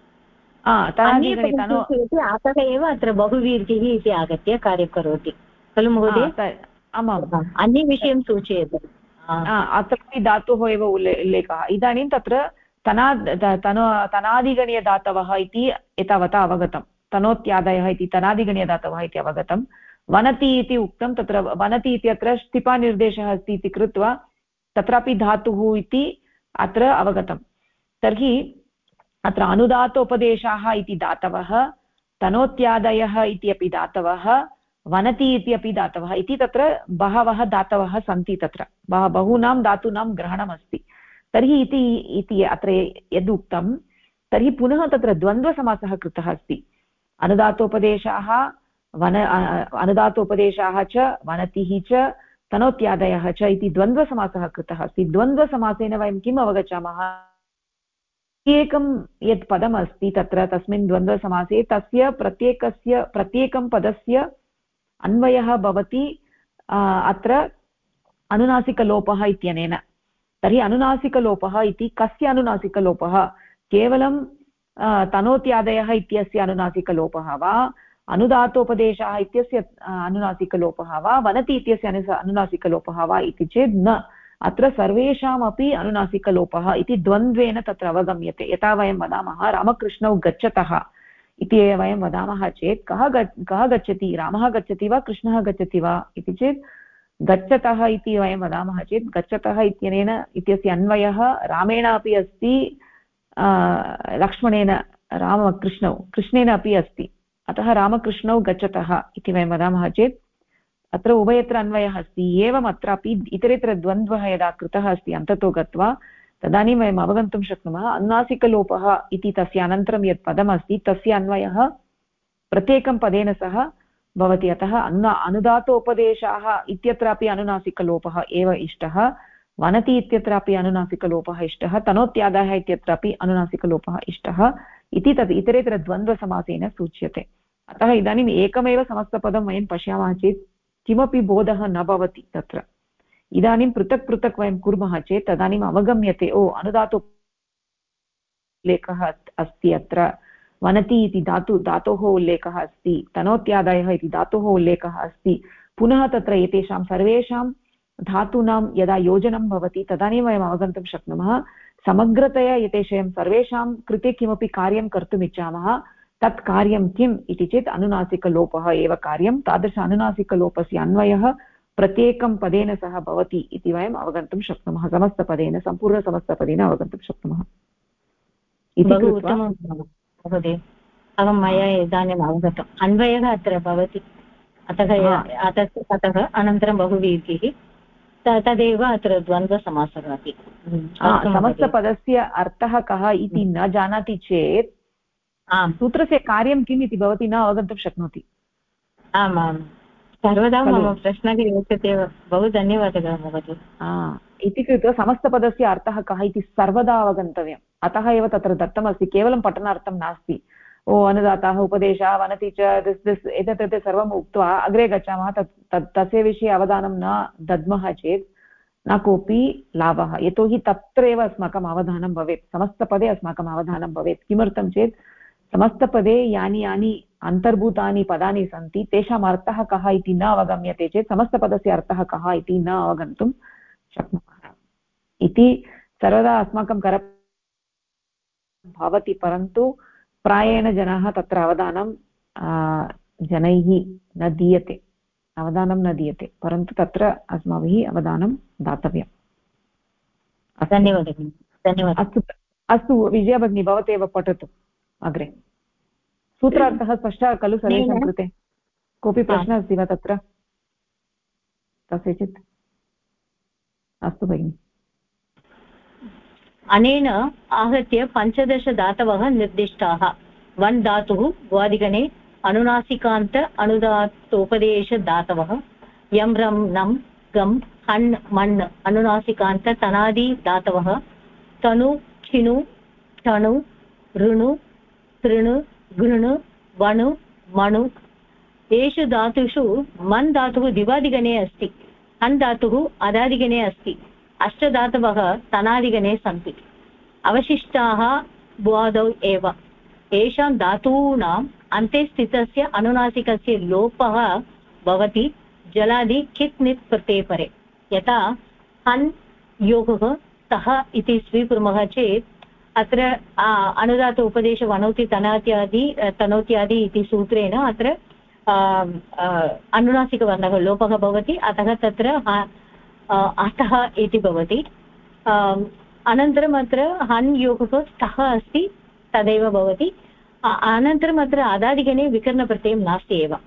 अतः एव अत्र बहुव्रीहिः इति आगत्य कार्यं करोति खलु महोदय? आमाम्, अन्यविषयं सूचयतु। अत्रापि धातोः एव उल्लेखः। इदानीं तत्र तनादिगणीयधातवः इति एतावता अवगतं। तनोत्यादयः इति तनादिगणीयधातवः इति अवगतं। वनति इति उक्तं। तत्र वनति इत्यत्र स्थिपानिर्देशः अस्ति इति कृत्वा तत्रापि धातुः इति अत्र अवगतं। तर्हि अत्र अनुदात्तोपदेशाः इति दातवः, तनोत्यादयः इति अपि दातवः, वनति इति अपि दातवः इति तत्र बहवः दातवः सन्ति। तत्र बहूनां धातूनां ग्रहणमस्ति। तर्हि इति अत्र यदुक्तं तर्हि पुनः तत्र द्वन्द्वसमासः कृतः अस्ति। अनुदात्तोपदेशाः अनुदात्तोपदेशाः च वनतिः च तनोत्यादयः च इति द्वन्द्वसमासः कृतः अस्ति। द्वन्द्वसमासेन वयं किम् अवगच्छामः? प्रत्येकं यत् पदम् अस्ति तत्र तस्मिन् द्वन्द्वसमासे तस्य प्रत्येकं पदस्य अन्वयः भवति अत्र अनुनासिकलोपः इत्यनेन। तर्हि अनुनासिकलोपः इति कस्य अनुनासिकलोपः? केवलं तनोत्यादयः इत्यस्य अनुनासिकलोपः वा, अनुदातोपदेशः इत्यस्य अनुनासिकलोपः वा, वनति इत्यस्य अनुनासिकलोपः वा इति चेत् न। अत्र सर्वेषामपि अनुनासिकलोपः इति द्वन्द्वेन तत्र अवगम्यते। यथा वयं वदामः रामकृष्णौ गच्छतः इति वयं वदामः चेत् कः गच्छति? रामः गच्छति वा कृष्णः गच्छति वा इति चेत् गच्छतः इति वयं वदामः चेत् गच्छतः इत्यनेन इत्यस्य अन्वयः रामेण अपि अस्ति, लक्ष्मणेन कृष्णेन अपि अस्ति। अतः रामकृष्णौ गच्छतः इति वयं वदामः चेत् अत्र उभयत्र अन्वयः अस्ति। एवम् अत्रापि इतरेतर द्वन्द्वः यदा कृतः अस्ति अन्ततो गत्वा तदानीं वयम् अवगन्तुं शक्नुमः अनुनासिकलोपः इति तस्य अनन्तरं यत् पदमस्ति तस्य अन्वयः प्रत्येकं पदेन सह भवति। अतः अनुदातोपदेशाः इत्यत्रापि अनुनासिकलोपः एव इष्टः, वनति इत्यत्रापि अनुनासिकलोपः इष्टः, तनोत्यादः इत्यत्रापि अनुनासिकलोपः इष्टः इति तद् इतरेतरद्वन्द्वसमासेन सूच्यते। अतः इदानीम् एकमेव समस्तपदं वयं पश्यामः चेत् किमपि बोधः न भवति तत्र। इदानीं पृथक् पृथक् वयं कुर्मः चेत् तदानीम् अवगम्यते, ओ अनुदातो उल्लेखः अस्ति, अत्र वनति इति धातोः उल्लेखः अस्ति, तनोत्यादयः इति धातोः उल्लेखः अस्ति। पुनः तत्र एतेषां सर्वेषां धातूनां यदा योजनं भवति तदानीं वयम् अवगन्तुं शक्नुमः समग्रतया एतेषां सर्वेषां कृते किमपि कार्यं कर्तुम् इच्छामः, तत् कार्यं किम् इति चेत् अनुनासिकलोपः एव कार्यं। तादृश अनुनासिकलोपस्य अन्वयः प्रत्येकं पदेन सह भवति इति वयम् अवगन्तुं शक्नुमः, समस्तपदेन, सम्पूर्णसमस्तपदेन अवगन्तुं शक्नुमः। बहु उत्तमं महोदय, मया इदानीम् अवगतम्। अन्वयः अत्र भवति, अतः अनन्तरं बहुव्रीहिः, तदेव अत्र द्वन्द्वसमासः अपि। समस्तपदस्य अर्थः कः इति न जानाति चेत् सूत्रस्य कार्यं किम् इति भवती न अवगन्तुं शक्नोति। आम् आम्, सर्वदा मम प्रश्नः एतत् एव। बहु धन्यवादः महोदय। इति कृत्वा समस्तपदस्य अर्थः कः इति सर्वदा अवगन्तव्यम्। अतः एव तत्र दत्तमस्ति, केवलं पठनार्थं नास्ति। अनुदातः, उपदेशः, वनति च, एतत् सर्वम् उक्त्वा अग्रे गच्छामः, तस्य विषये अवधानं न दद्मः चेत् न कोऽपि लाभः। यतोहि तत्रैव अस्माकम् अवधानं भवेत्, समस्तपदे अस्माकम् अवधानं भवेत्। किमर्थं चेत् समस्तपदे यानि यानि अन्तर्भूतानि पदानि सन्ति तेषाम् अर्थः कः इति न अवगम्यते चेत् समस्तपदस्य अर्थः कः इति न अवगन्तुं शक्नुमः इति सर्वदा अस्माकं भवति। परन्तु प्रायेण जनाः तत्र अवधानं जनैः न दीयते, अवधानं न दीयते, परन्तु तत्र अस्माभिः अवधानं दातव्यम्। धन्यवादः धन्यवादः। अस्तु विजया भगिनी, भवतेव पठतु अग्रे। सूत्रार्थः स्पष्टः खलु सर्वेषां कृते? कोऽपि प्रश्नः अस्ति वा तत्र कस्यचित्? अस्तु भगिनि। अनेन आहत्य 15 धातवः निर्दिष्टाः। वन् धातुः भ्वादिगणे अनुनासिकान्त अनुदातोपदेशधातवः। यं रं नं गं हन् मण् अनुनासिकान्त तनादि धातवः। तनु खिनु ठणु ऋणु तृणु गृणु वणु मणु। येषु धातुषु मन् धातुः दिवादिगणे अस्ति, हन् धातुः अदादिगणे अस्ति। अष्टधातवः तनादिगणे सन्ति, अवशिष्टाः भ्वादौ एव। येषां धातूनाम् अन्ते स्थितस्य अनुनासिकस्य लोपः भवति जलादि कित् नित् प्रत्यये परे। यथा हन् योगः तः इति स्वीकुर्मः चेत् अत्र अनुदात उपदेश वनौति तनोत्यादि इति सूत्रेण अत्र अनुनासिकवर्णः लोपः भवति, अतः तत्र अतः इति भवति। अनन्तरम् अत्र हन् योगः स्तः अस्ति, तदेव भवति। अनन्तरम् अत्र अदादिगणे विकरणप्रत्ययं नास्ति एव,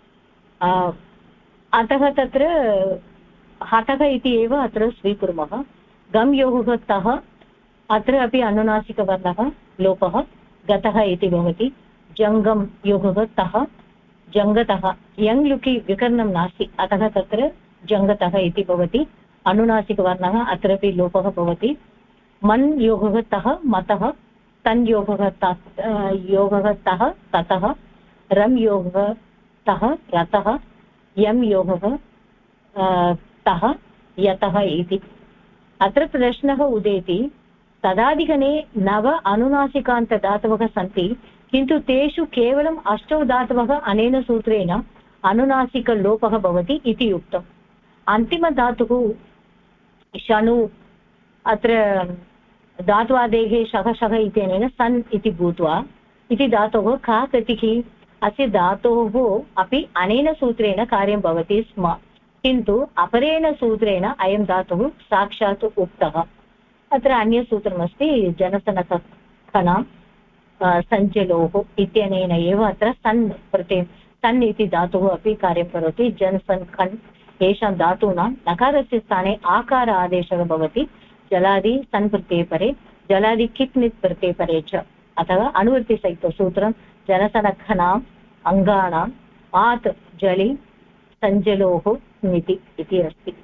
अतः तत्र हतः इति एव अत्र स्वीकुर्मः। गम् योगः तः, अत्र अपि अनुनासिकवर्णः लोपः गतः इति भवति। जङ्गम योगः तः, जङ्गतः, यङ् लुकि विकरणं नास्ति, अतः तत्र जङ्गतः इति भवति अनुनासिकवर्णः अत्रापि लोपः भवति मन् योगः तः मतः तन् योगः तः ततः रं योगः तः रतः यं योगः तः यतः इति अत्र प्रश्नः उदेति तदादिगणे 9 अनुनासिकान्तदातवः सन्ति किन्तु तेषु केवलम् 8 धातवः अनेन सूत्रेण अनुनासिकलोपः भवति इति उक्तम् अन्तिमधातुः शनु अत्र धात्वादेः शः इत्यनेन सन् इति भूत्वा इति धातोः का गतिः अस्य धातोः अपि अनेन सूत्रेण कार्यं भवति स्म किन्तु अपरेण सूत्रेण अयं धातुः साक्षात् उक्तः अत्र अन्यसूत्रमस्ति जनसनखनां सञ्चलोः इत्यनेन एव अत्र सन् प्रत्ययं सन् इति धातुः अपि कार्यं करोति जनसन् खन् येषां धातूनां नकारस्य स्थाने आकार आदेशः भवति जलादि सन् प्रत्यये परे जलादि कित् नित् प्रत्यये परे च अथवा अनुवृत्तिसहितसूत्रं जनसनखनाम् अङ्गानाम् आत् जलि सञ्जलोः निति इति अस्ति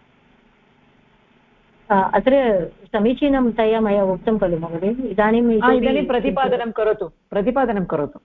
अत्र समीचीनतया मया उक्तं खलु महोदय इदानीं प्रतिपादनं करोतु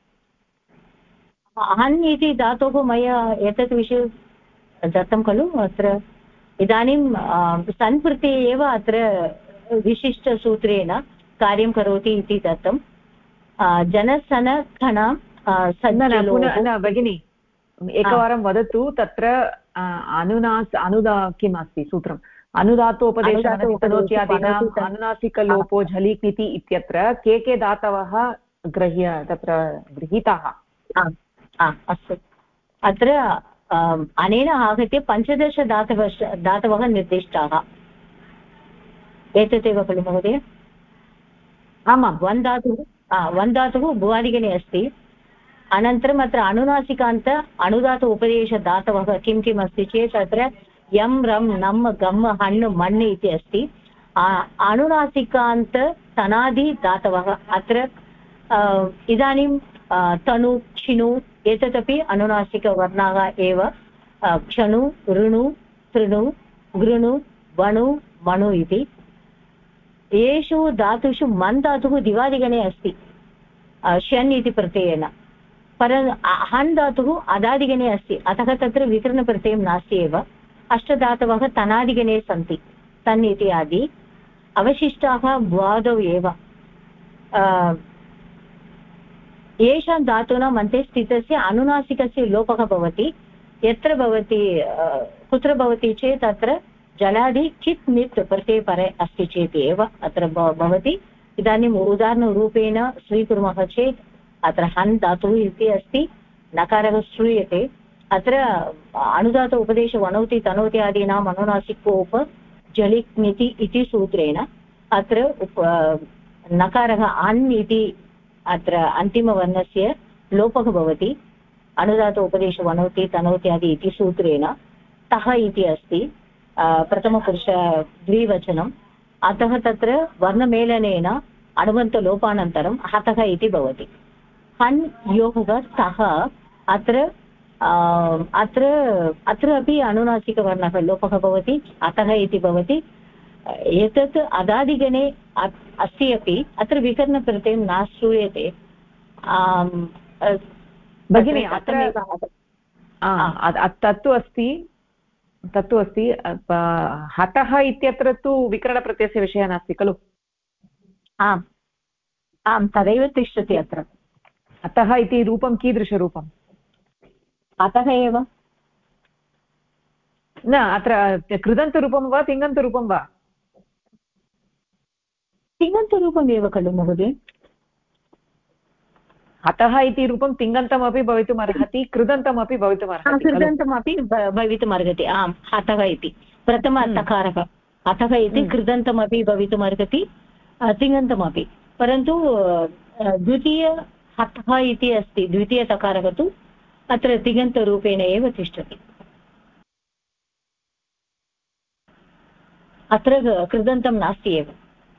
हन् इति धातोः मया एतत् विषये दत्तं खलु अत्र इदानीं सन् प्रत्यये एव अत्र विशिष्टसूत्रेण कार्यं करोति इति दत्तं जनसनखनां भगिनी एकवारं वदतु तत्र अनुदा किम् अस्ति सूत्रम् अनुदातोपदेशनोत्यादीनाम् अनुनासिकलोपो झलिक् इत्यत्र के धातवः तत्र गृहीताः अस्तु अत्र अनेन आहत्य 15 धातवः निर्दिष्टाः एतदेव खलु महोदय आमां वन् धातुः भुवादिगणे अस्ति अनन्तरम् अत्र अनुनासिकान्त अनुदात उपदेशधातवः किं किम् अस्ति चेत् अत्र यं रं नम् गम् हण् मण् इति अस्ति अनुनासिकान्त तनादि धातवः अत्र इदानीं तनु क्षिणु एतदपि अनुनासिकवर्णाः एव क्षणु ऋणु तृणु गृणु वणु मणु इति येषु धातुषु मन् धातुः दिवादिगणे अस्ति शन् इति प्रत्ययेन हन् धातुः अदादिगणे अस्ति अतः तत्र विकरणप्रत्ययं नास्ति एव 8 धातवः तनादिगणे सन्ति तन् इति आदि अवशिष्टाः भ्वादौ एव येषां धातूनाम् अन्ते स्थितस्य अनुनासिकस्य लोपः भवति यत्र भवति कुत्र भवति चेत् अत्र जलादि कित् नित् प्रत्यये परे अस्ति चेत् एव अत्र भवति इदानीम् उदाहरणरूपेण स्वीकुर्मः चेत् अत्र हन् धातुः इति अस्ति नकारः श्रूयते अत्र अनुदात उपदेश वणौति तनौति आदीनाम् अनुनासिकोप जलिक् इति सूत्रेण अत्र नकारः अन् इति अत्र अन्तिमवर्णस्य लोपः भवति अनुदात उपदेश वणौति तनौति आदि इति सूत्रेण तः इति अस्ति प्रथमपुरुष द्विवचनम् अतः तत्र वर्णमेलनेन अनुबन्तलोपानन्तरं हतः इति भवति हन् योगः तः अत्र अपि अनुनासिकवर्णः लोपः भवति अतः इति भवति एतत् अदादिगणे अस्ति अपि अत्र विकरणप्रत्ययं न श्रूयते भगिनी अत्र तत्तु अस्ति हतः इत्यत्र तु विकरणप्रत्ययस्य विषयः नास्ति खलु आम् आं तदैव तिष्ठति अत्र अतः इति रूपं कीदृशरूपम् अतः एव न अत्र कृदन्तरूपं वा तिङन्तरूपं वा तिङन्तरूपमेव खलु महोदय अतः इति रूपं तिङन्तमपि भवितुमर्हति कृदन्तमपि भवितुमर्हति कृदन्तमपि भवितुमर्हति आम् हतः इति प्रथमतकारः अतः इति कृदन्तमपि भवितुमर्हति तिङन्तमपि परन्तु द्वितीय हतः इति अस्ति द्वितीयतकारः तु अत्र तिङन्तरूपेण एव तिष्ठति अत्र कृदन्तं नास्ति एव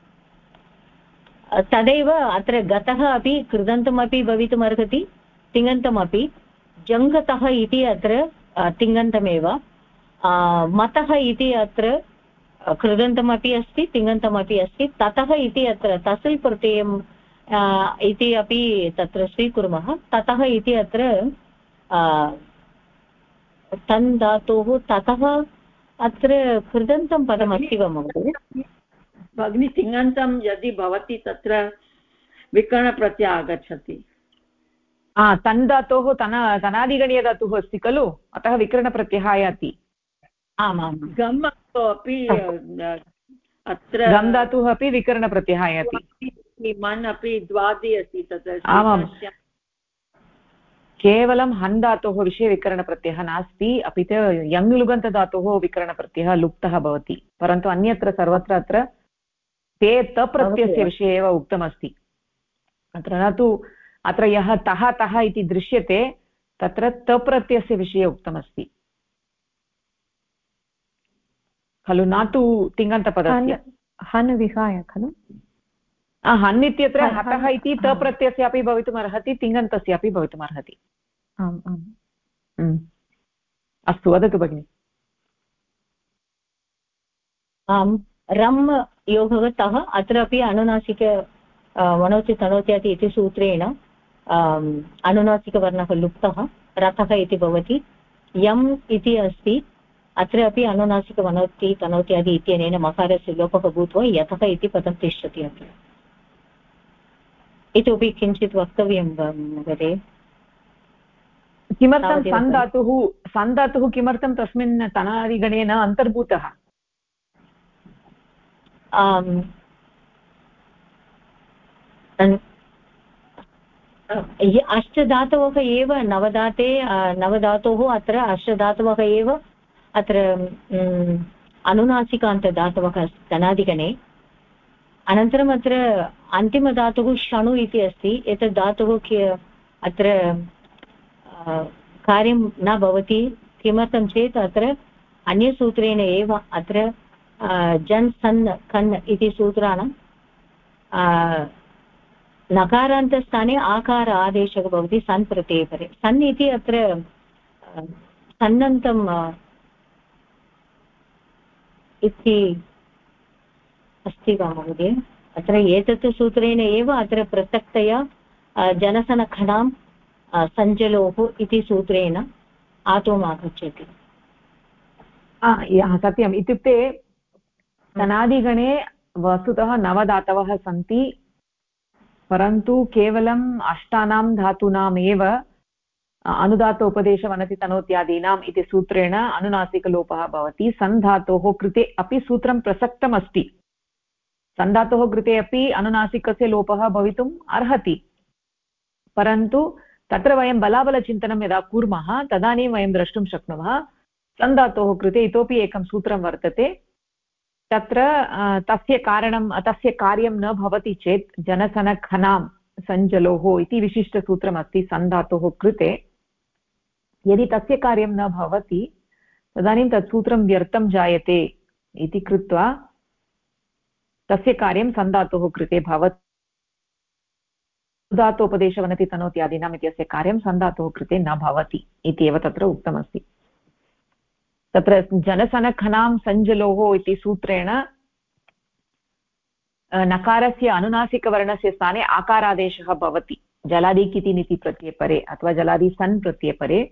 तदैव अत्र गतः अपि कृदन्तमपि भवितुमर्हति तिङन्तमपि जङ्गतः इति अत्र तिङन्तमेव मतः इति अत्र कृदन्तमपि अस्ति तिङन्तमपि अस्ति ततः इति अत्र तस्य् प्रत्ययम् इति अपि तत्र स्वीकुर्मः ततः इति अत्र तन् धातोः ततः अत्र कृदन्तं पदमस्ति वा महोदय भगिनी तिङन्तं यदि भवति तत्र विकरणप्रत्ययः आगच्छति तन् धातोः तनादिगणीयधातुः अस्ति खलु अतः विकरणप्रत्ययः आयाति आमां गम् अपि अत्र गम् धातुः अपि विकरणप्रत्ययः आयाति मन् अपि द्वादि अस्ति तत्र आमां केवलं हन् धातोः विषये विकरणप्रत्ययः नास्ति अपि च यङ् लुगन्तधातोः विकरणप्रत्ययः लुप्तः भवति परन्तु अन्यत्र सर्वत्र अत्र ते तप्रत्ययस्य विषये एव उक्तमस्ति अत्र न तु अत्र यः तः इति दृश्यते तत्र तप्रत्ययस्य विषये उक्तमस्ति खलु न तु तिङन्तपदस्य हन् विहाय खलु हन् इत्यत्र हतः इति तप्रत्ययस्य अपि भवितुमर्हति तिङन्तस्य अपि भवितुमर्हति आम् आम् अस्तु वदतु भगिनि आम् रम् योगः तः अत्रापि अनुनासिक वणोति तनोत्यादि इति सूत्रेण अनुनासिकवर्णः लुप्तः रथः इति भवति यम् इति अस्ति अत्र अपि अनुनासिकवनोति तनोत्यादि इत्यनेन मकारस्य लोपः भूत्वा यतः इति पदं तिष्ठति अत्र इतोपि किञ्चित् वक्तव्यं महोदय किमर्थं सन् धातुः किमर्थं तस्मिन् तनादिगणे न अन्तर्भूतः अष्टधातवः एव नवधातोः अत्र अष्टधातवः एव अत्र अनुनासिकान्तदातवः तनादिगणे अनन्तरम् अत्र अन्तिमधातुः शणु इति अस्ति एतत् धातुः अत्र कार्यं न भवति किमर्थं चेत् अत्र अन्यसूत्रेण एव अत्र जन् सन् कन् इति सूत्राणां नकारान्तस्थाने आकार आदेशः भवति सन् प्रत्यये परे सन् इति अत्र सन्नन्तम् इति अस्ति वा महोदय अत्र एतत् सूत्रेण एव अत्र पृथक्तया जनसनखनां सञ्जलोः इति सूत्रेण आतोम् आगच्छति सत्यम् इत्युक्ते तनादिगणे वस्तुतः नवधातवः सन्ति परन्तु केवलम् अष्टानां धातूनामेव अनुदात्त उपदेशवनति तनोत्यादीनाम् इति सूत्रेण अनुनासिकलोपः भवति सन् धातोः कृते अपि सूत्रं प्रसक्तमस्ति सन् धातोः कृते अपि अनुनासिकस्य लोपः भवितुम् अर्हति परन्तु तत्र वयं बलाबलचिन्तनं यदा कुर्मः तदानीं वयं द्रष्टुं शक्नुमः सन् धातोः कृते इतोपि एकं सूत्रं वर्तते तत्र तस्य कार्यं न भवति चेत् जनसनखनां सञ्जलोः इति विशिष्टसूत्रमस्ति सन् धातोः कृते यदि तस्य कार्यं न भवति तदानीं तत् सूत्रं व्यर्थं जायते इति कृत्वा तस्य कार्यं सन् धातोः कृते भवति धातोपदेशवनति तनोत्यादीनाम् इत्यस्य कार्यं सन् धातोः कृते न भवति इत्येव तत्र उक्तमस्ति तत्र जनसनखनां सञ्जलोः इति सूत्रेण नकारस्य अनुनासिकवर्णस्य स्थाने आकारादेशः भवति जलादि किति निति प्रत्ययपरे अथवा जलादि सन् प्रत्ययपरे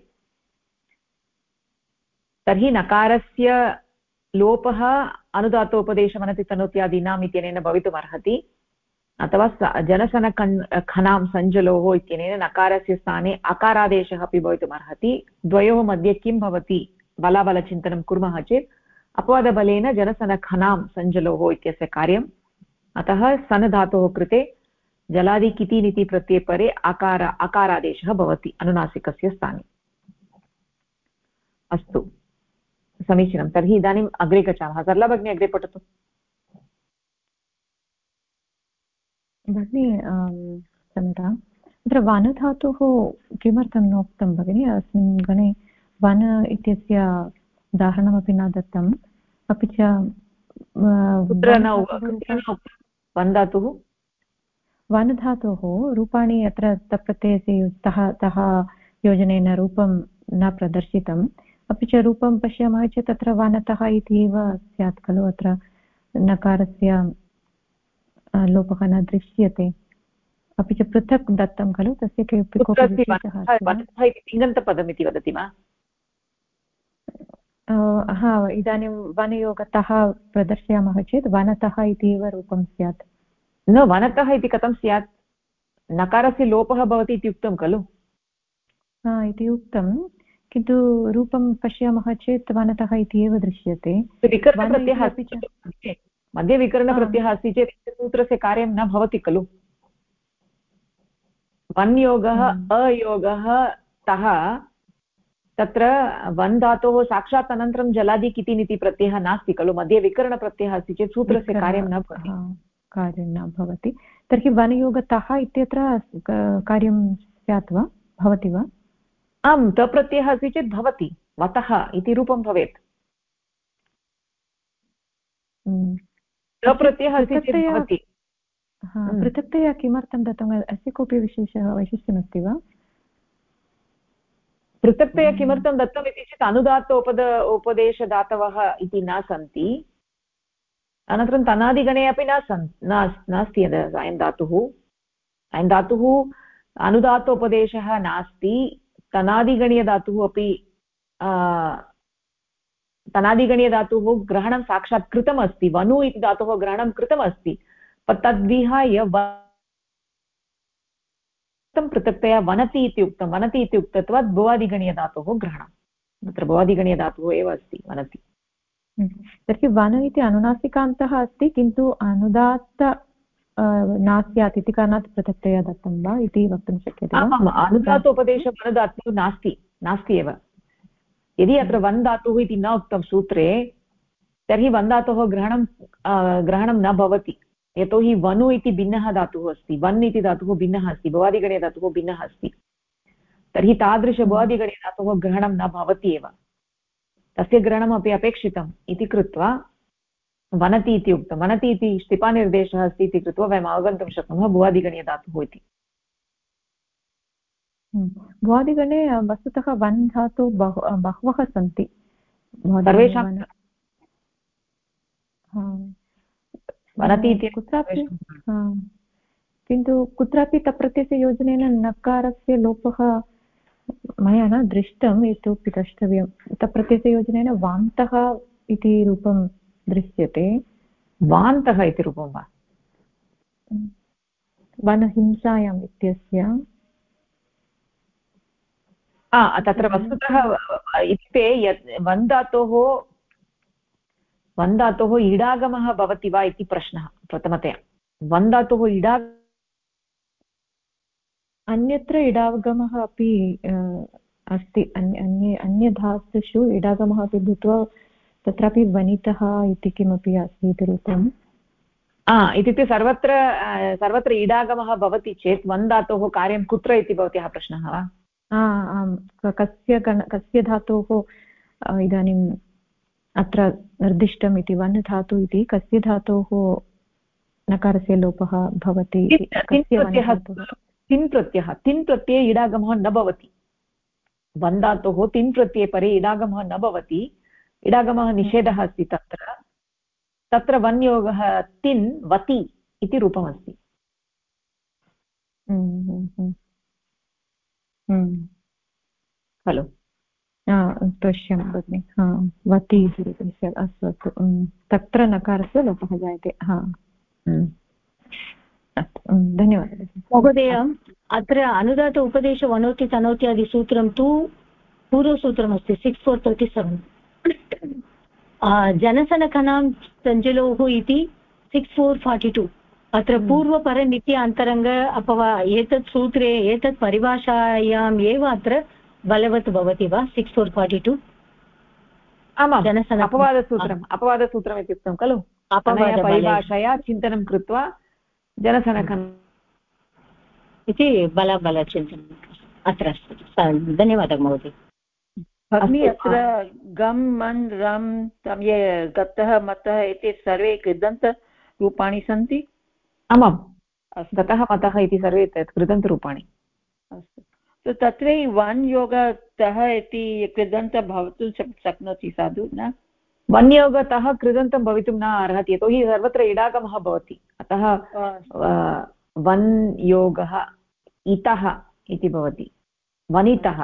तर्हि नकारस्य लोपः अनुदात्तोपदेशवनति तनोत्यादीनाम् इत्यनेन भवितुमर्हति अथवा जनसनखनां सञ्जलोः इत्यनेन नकारस्य स्थाने अकारादेशः अपि भवितुमर्हति द्वयोः मध्ये किं भवति बलाबलचिन्तनं कुर्मः चेत् अपवादबलेन जनसनखनां सञ्जलोः इत्यस्य कार्यम् अतः सन् धातोः कृते जलादि किति निति प्रत्ययपरे अकारादेशः भवति अनुनासिकस्य स्थाने अस्तु समीचीनं तर्हि इदानीम् अग्रे गच्छामः सरला भगिनी अग्रे पठतु भगिनी क्षम्यताम् अत्र वनधातुः किमर्थं नोक्तं भगिनि अस्मिन् गणे वन इत्यस्य उदाहरणमपि न दत्तम् अपि च वनधातुः वनधातोः रूपाणि अत्र तप्रत्ययस्य तः योजनेन रूपं न प्रदर्शितम् अपि च रूपं पश्यामः चेत् तत्र वनतः इति एव स्यात् खलु अत्र नकारस्य लोपः न दृश्यते अपि च पृथक् दत्तं खलु तस्य कोऽपि विशेषः अस्ति वा तिङन्तपदमिति वदति वा हा इदानीं वनयोगतः प्रदर्शयामः चेत् वनतः इति एव रूपं स्यात् न वनतः इति कथं स्यात् नकारस्य लोपः भवति इति उक्तं खलु इति उक्तं किन्तु रूपं पश्यामः चेत् वनतः इति एव दृश्यते विकरणप्रत्ययः मध्ये विकरणप्रत्ययः अस्ति चेत् सूत्रस्य कार्यं न भवति खलु वन् योगः अयोगः तः तत्र वन् धातोः साक्षात् अनन्तरं जलादि कितिनिति प्रत्ययः नास्ति खलु मध्ये विकरणप्रत्ययः अस्ति चेत् सूत्रस्य कार्यं न भवति कार्यं न भवति तर्हि वनयोगतः इत्यत्र कार्यं स्यात् वा भवति वा आम् तप्रत्ययः अस्ति चेत् भवति वतः इति रूपं भवेत् तप्रत्ययः अस्ति चेत् भवति पृथक्तया किमर्थं दत्तम् अस्य कोऽपि विशेषः वैशिष्ट्यमस्ति वा पृथक्तया किमर्थं दत्तम् इति चेत् अनुदात्त उपदेशदातवः इति न सन्ति अनन्तरं तनादिगणे अपि नास्ति अयं धातुः अनुदात्त उपदेशः नास्ति तनादिगणीयधातुः अपि तनादिगणीयधातुः ग्रहणं साक्षात् कृतमस्ति वनु इति धातुः ग्रहणं कृतमस्ति तद्विहाय पृथक्तया वनति इति उक्तं वनति इति उक्तत्वात् भुवादिगणीयधातोः ग्रहणं तत्र भुवादिगणीयधातुः एव अस्ति वनति तर्हि वन इति अनुनासिकान्तः अस्ति किन्तु अनुदात्त न स्यात् इति कारणात् पृथक्तया दत्तं वा इति वक्तुं शक्यते अनुदात्त उपदेशम् अनुदात्तः नास्ति एव यदि अत्र वन् धातुः इति न उक्तं सूत्रे तर्हि वन् धातोः ग्रहणं न भवति यतोहि वनु इति भिन्नः धातुः अस्ति वन् इति धातुः भिन्नः अस्ति भुवादिगणीयधातुः भिन्नः अस्ति तर्हि तादृश भुवादिगणीयधातोः ग्रहणं न भवति एव तस्य ग्रहणमपि अपेक्षितम् इति कृत्वा वनति इति उक्तं वनति इति स्थिपानिर्देशः अस्ति इति कृत्वा वयम् अवगन्तुं शक्नुमः भुवादिगणीयधातुः इति भुवादिगणे वस्तुतः वन् धातु बहवः सन्ति सर्वेषां वनति इति कुत्रापि किन्तु कुत्रापि तप्रत्ययस्य योजनेन नकारस्य लोपः मया न दृष्टम् इतोपि द्रष्टव्यं तप्रत्ययस्य योजनेन वान्तः इति रूपं दृश्यते वान्तः इति रूपं वा वनहिंसायाम् इत्यस्य तत्र वस्तुतः इत्युक्ते यत् वन् धातोः इडागमः भवति वा इति प्रश्नः प्रथमतया वन् धातोः अन्यत्र इडागमः अपि अस्ति अन्यधातुषु इडागमः अपि भूत्वा तत्रापि वनितः इति किमपि अस्ति इति रूपम् इत्युक्ते सर्वत्र इडागमः भवति चेत् वन् धातोः कार्यं कुत्र इति भवत्याः प्रश्नः वा आम् कस्य धातोः इदानीम् अत्र निर्दिष्टम् इति वन् धातु इति कस्य धातोः नकारस्य लोपः भवति तिन् प्रत्यये इडागमः न भवति वन् धातोः तिन् प्रत्यये परे इडागमः न भवति इडागमः निषेधः अस्ति तत्र वन् योगः तिन् वति इति रूपमस्ति खलु पश्यामि भगिनि वति इति रूपं स्यात् अस्तु अस्तु तत्र नकारस्य लोपः जायते धन्यवादः महोदय अत्र अनुदात उपदेश वनोति तनोति आदि सूत्रं तु पूर्वसूत्रमस्ति 6437 जनसनकनां सञ्जलोः इति 6442 अत्र पूर्वपरनित्य अन्तरङ्ग अपवा एतत् सूत्रे एतत् परिभाषायाम् एव अत्र बलवत् भवति वा 6442 आमाम् अपवादसूत्रम् इत्युक्तं खलु परिभाषया चिन्तनं कृत्वा जनसनकम् इति बलचिन्तनम् अत्र अस्ति धन्यवादः महोदय भगिनी अत्र गम् मन् रम् तं ये गतः मतः इति सर्वे कृदन्तरूपाणि सन्ति आमाम् गतः मतः इति सर्वे कृदन्तरूपाणि अस्तु तत्र वन् योगतः इति कृदन्त भवितुं शक्नोति साधु न? वन्योगतः कृदन्तं भवितुं न अर्हति, यतोहि सर्वत्र इडागमः भवति, अतः वन् योगः इतः इति भवति, वनितः।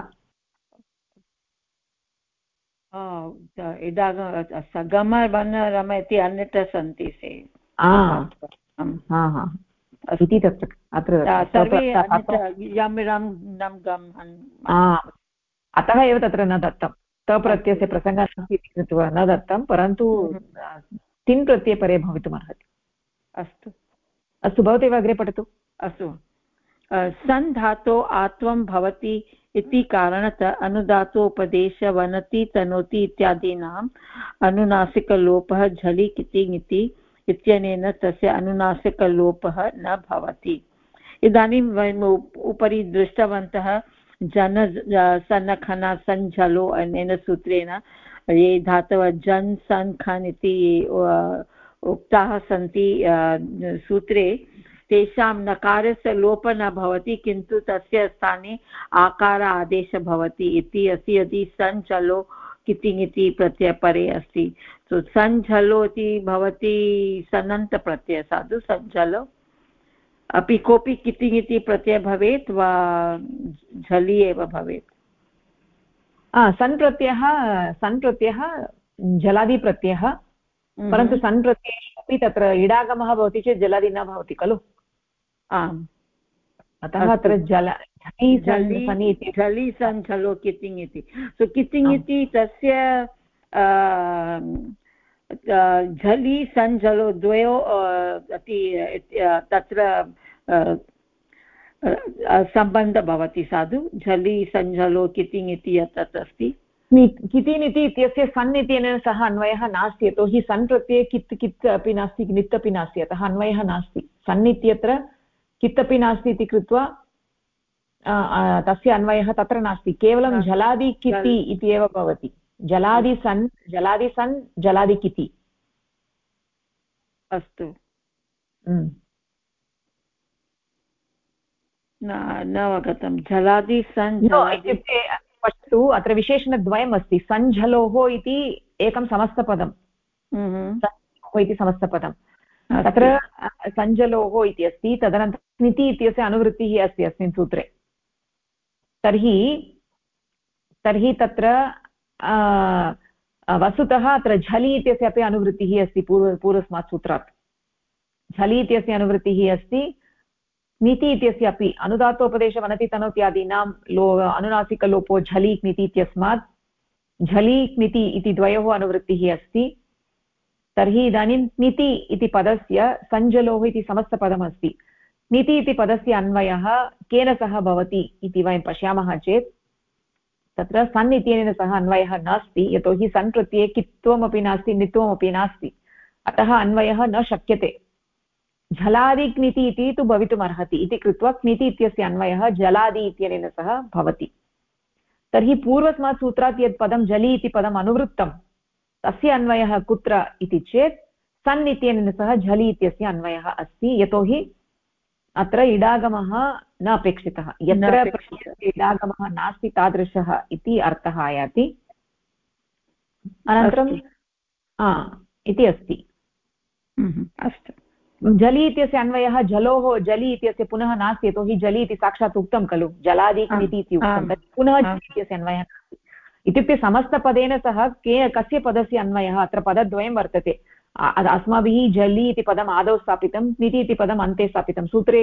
गम वन् रम इति अन्यत्र सन्ति इति तत्र अत्र सर्वे यं रं नं गम्। अतः एव तत्र न दत्तं, तप्रत्ययस्य प्रसङ्गः नास्ति इति कृत्वा न दत्तं, परन्तु तिन् प्रत्ययपरे भवितुम् अर्हति। अस्तु अस्तु, भवती अग्रे पठतु। अस्तु, सन् धातो आत्वं भवति इति कारणतः अनुदातोपदेश वनति तनोति इत्यादीनाम् अनुनासिकलोपः झलि किति ङिति इत्यनेन तस्य अनुनासिकलोपः न भवति। इदानीं वयम् उपरि दृष्टवन्तः जन सन्नखना सञ्झलो अनेन सूत्रेण ये धातवः जन् सन् खन् इति उक्ताः सन्ति सूत्रे, तेषां नकारस्य लोपः न भवति किन्तु तस्य स्थाने आकार आदेशः भवति इति अस्ति। यदि सञ्झलो कितिङिति प्रत्ययपरे अस्ति, तो सञ्झलो इति भवति सनन्तप्रत्ययः साधु। सञ्झलो अपि कोऽपि कितिङिति प्रत्ययः भवेत् वा झलि एव भवेत्? सन् प्रत्ययः जलादिप्रत्ययः, परन्तु सन् प्रत्यये अपि तत्र इडागमः भवति चेत् जलादि न भवति खलु। आम्, अतः अत्र झलि सञ्झलो कितिङ् इति। सो कितिङ् इति तस्य झलि सञ्झलो द्वयो अपि तत्र सम्बन्धः भवति साधु। झलि सञ्झलो कितिङ् इति यत् अस्ति, कितिन् इति इत्यस्य सन् इत्यनेन सह अन्वयः नास्ति, यतोहि सन् प्रत्यये कित् अपि नास्ति, नित् अपि नास्ति, अतः अन्वयः नास्ति। सन् इत्यत्र कित् अपि नास्ति इति कृत्वा तस्य अन्वयः तत्र नास्ति, केवलं जलादि किति इति एव भवति। जलादि सन् जलादि किति। अस्तु, न अवगतं। जलादि सन् इत्युक्ते पश्यतु, अत्र विशेषणद्वयम् अस्ति। सञ्झलोः इति एकं समस्तपदं, इति समस्तपदं, तत्र सञ्झलोः इति अस्ति, तदनन्तरं स्निति इत्यस्य अनुवृत्तिः अस्ति अस्मिन् सूत्रे। तर्हि तत्र वस्तुतः अत्र झलि इत्यस्य अपि अनुवृत्तिः अस्ति। पूर्वस्मात् सूत्रात् झलि इत्यस्य अनुवृत्तिः अस्ति, नीति इत्यस्य अपि अनुदात्तोपदेशवनति तनोत्यादीनां अनुनासिकलोपो झलि क्निति इत्यस्मात् झलि क्निति इति द्वयोः अनुवृत्तिः अस्ति। तर्हि इदानीं नीति इति पदस्य सञ्झलोः इति समस्तपदमस्ति। नीति इति पदस्य अन्वयः केन सह भवति इति वयं पश्यामः चेत् तत्र सन् इत्यनेन सह अन्वयः नास्ति, यतोहि सन् प्रत्यये कित्वमपि नास्ति, नित्वमपि नास्ति, अतः अन्वयः न शक्यते। झलादि क्निति इति तु भवितुम् अर्हति इति कृत्वा क्निति इत्यस्य अन्वयः जलादि इत्यनेन सह भवति। तर्हि पूर्वस्मात् सूत्रात् यत् पदं जलि इति पदम् अनुवृत्तं, तस्य अन्वयः कुत्र इति चेत् सन् इत्यनेन सह झलि इत्यस्य अन्वयः अस्ति, यतोहि अत्र इडागमः न अपेक्षितः। यत्र इडागमः नास्ति तादृशः इति अर्थः आयाति। अनन्तरं इति अस्ति। अस्तु, झलि इत्यस्य अन्वयः झलोः झलि इत्यस्य पुनः नास्ति, यतोहि झलि इति साक्षात् उक्तं खलु, जलादिक्निति इति उक्तं, पुनः झलि इत्यस्य अन्वयः नास्ति। इत्युक्ते समस्तपदेन सह कस्य पदस्य अन्वयः, अत्र पदद्वयं वर्तते। अस्माभिः झलि इति पदम् आदौ स्थापितं, क्निति इति पदम् अन्ते स्थापितं, सूत्रे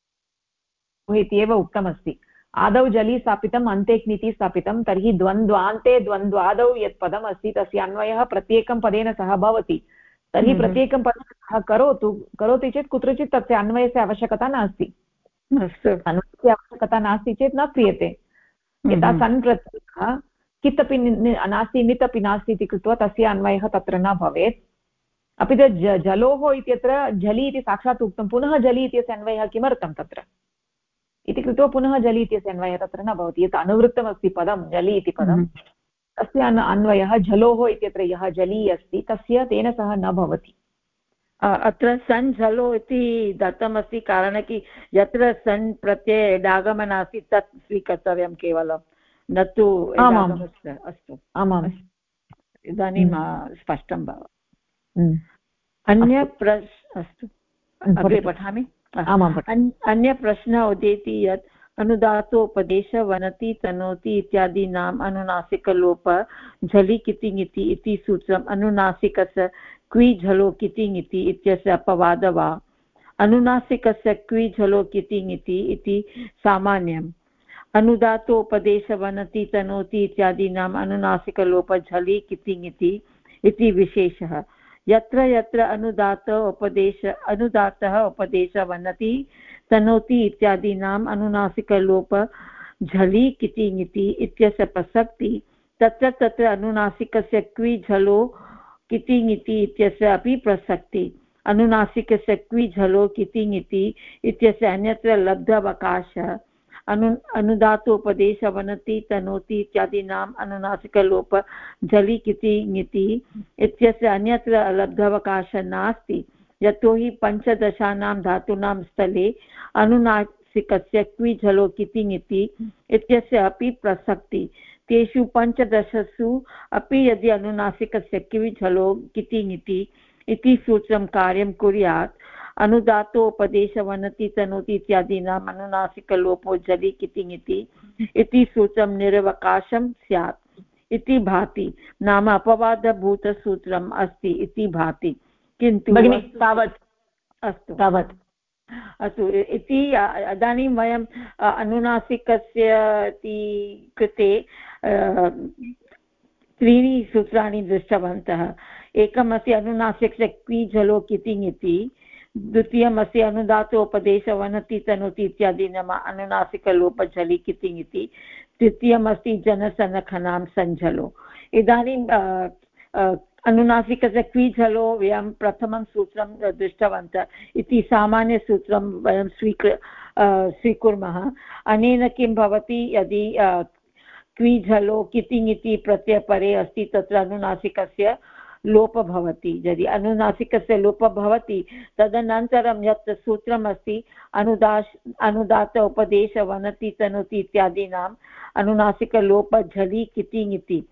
इति एव उक्तमस्ति। आदौ झलि स्थापितम्, अन्ते क्निति स्थापितं, तर्हि द्वन्द्वान्ते द्वन्द्वादौ यत् पदम् अस्ति तस्य अन्वयः प्रत्येकं पदेन सह भवति। तर्हि प्रत्येकं पदेन सह करोति चेत् कुत्रचित् तस्य अन्वयस्य आवश्यकता नास्ति। अन्वयस्य आवश्यकता नास्ति चेत् न क्रियते। यथा सन् प्रत्ययः कित् अपि नास्ति, नित् अपि नास्ति इति कृत्वा तस्य अन्वयः तत्र न भवेत्। अपि च जलोः इत्यत्र झलि इति साक्षात् उक्तं, पुनः झलि इत्यस्य अन्वयः किमर्थं तत्र इति कृत्वा पुनः झलि इत्यस्य अन्वयः तत्र न भवति। यत् अनुवृत्तमस्ति पदं झलि इति पदं, तस्य अन्वयः झलोः इत्यत्र यः झलि अस्ति तस्य तेन सह न भवति। अत्र सन् झलो इति दत्तमस्ति कारणं कि यत्र सन् प्रत्यये डागमन अस्ति तत् स्वीकर्तव्यं केवलं न तु अस्तु आमाम् इदानीं स्पष्टं भवति अन्य अस्तु अग्रे पठामि अन्यप्रश्नः उदेति यत् अनुदातोपदेशवनति तनोति इत्यादीनाम् अनुनासिकलोप झलि कितिङ् इति सूत्रम् अनुनासिकस्य क्वि झलो कितिङ् इत्यस्य अपवाद वा अनुनासिकस्य क्वि झलो कितिङ् इति सामान्यम् अनुदातोपदेशवनति तनोति इत्यादीनाम् अनुनासिकलोपझलि कितिङ् इति विशेषः यत्र यत्र अनुदातः उपदेशवनति तनोति इत्यादीनाम् अनुनासिकलोप झलि कितिङ् इत्यस्य प्रसक्ति तत्र तत्र अनुनासिकस्य क्वि झलो कितिङ् इत्यस्य अपि प्रसक्ति अनुनासिकस्य क्वि झलो कितिङ् इत्यस्य अन्यत्र लब्धावकाशः अनुदातोपदेशवनति तनोति इत्यादीनाम् अनुनासिकलोप झलि कितिङ् इत्यस्य अन्यत्र लब्धावकाशः नास्ति यतोहि पञ्चदशानां धातूनां स्थले अनुनासिकस्य क्वि झलो कितिङ् इत्यस्य अपि प्रसक्ति तेषु पञ्चदशसु अपि यदि अनुनासिकस्य क्वि झलो कितिङ् इति सूत्रं कार्यं कुर्यात् अनुदातोपदेशवनति तनोति इत्यादीनाम् अनुनासिकलोपो झलि कितिङ् इति सूत्रं निरवकाशं स्यात् इति भाति नाम अपवादभूतसूत्रम् अस्ति इति भाति किन्तु अस्तु इति इदानीं वयम् अनुनासिकस्य कृते त्रीणि सूत्राणि दृष्टवन्तः एकमस्ति अनुनासिकस्य क्वि झलो कितिङ् इति द्वितीयमस्ति अनुदातोपदेशवनति तनोति इत्यादीनाम् अनुनासिकलोपझलि कितिङ् इति तृतीयमस्ति जनसनखनां सञ्झलो इदानीं अनुनासिकस्य क्वि झलो वयं प्रथमं सूत्रं दृष्टवन्तः इति सामान्यसूत्रं वयं स्वीकुर्मः अनेन किं भवति यदि क्वि झलो कितिङ् इति प्रत्ययपरे अस्ति तत्र अनुनासिकस्य लोपः भवति यदि अनुनासिकस्य लोपः भवति तदनन्तरं यत् सूत्रम् अस्ति अनुदात उपदेशवनति तनोति इत्यादीनाम् अनुनासिकलोपझलि कितिङ् इति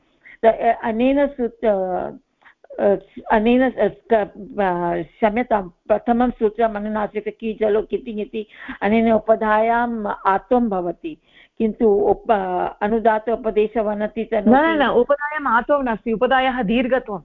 अनेन क्षम्यतां प्रथमं सूत्रम् अनुनासिक क्वि झलो कितिङ् इति अनेन उपधायाम् आत्वं भवति किन्तु अनुदात उपदेशवनति न उपधायाम् आत्वं नास्ति उपधायाः दीर्घत्वं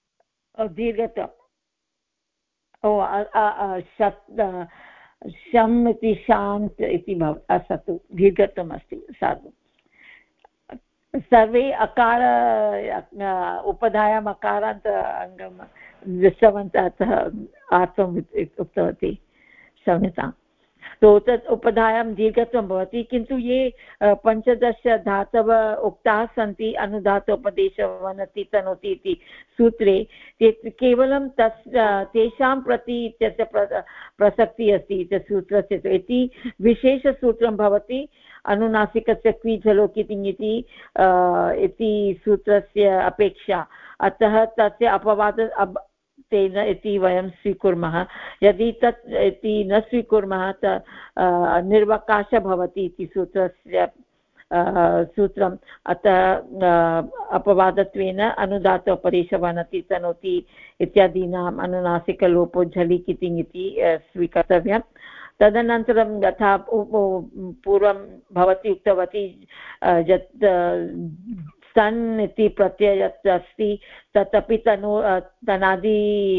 शम् इति शान्त् इति भवति असतु दीर्घत्वम् अस्ति साधु सर्वे अकार उपधायाम् अकारान्त अङ्गं दृष्टवन्तः अतः आत्वम् उक्तवती क्षम्यताम् तो तत् उपधायां दीर्घत्वं भवति किन्तु ये पञ्चदश धातव उक्ताः सन्ति अनुदातोपदेशवनति तनोति इति सूत्रे ते केवलं तेषां प्रति इत्यस्य प्रसक्तिः अस्ति इति सूत्रस्य इति विशेषसूत्रं भवति अनुनासिकस्य क्वि झलो कितिङ् इति सूत्रस्य अपेक्षा अतः तस्य अपवाद तेन इति वयं स्वीकुर्मः यदि तत् इति न स्वीकुर्मः निर्वकाशः भवति इति सूत्रम् अतः अपवादत्वेन अनुदातोपदेशवनति तनोति इत्यादीनाम् अनुनासिकलोपो झलि कितिङ् इति स्वीकर्तव्यम् तदनन्तरं यथा पूर्वं भवती उक्तवती यत् सन् इति प्रत्ययः यत् अस्ति तदपि तनादि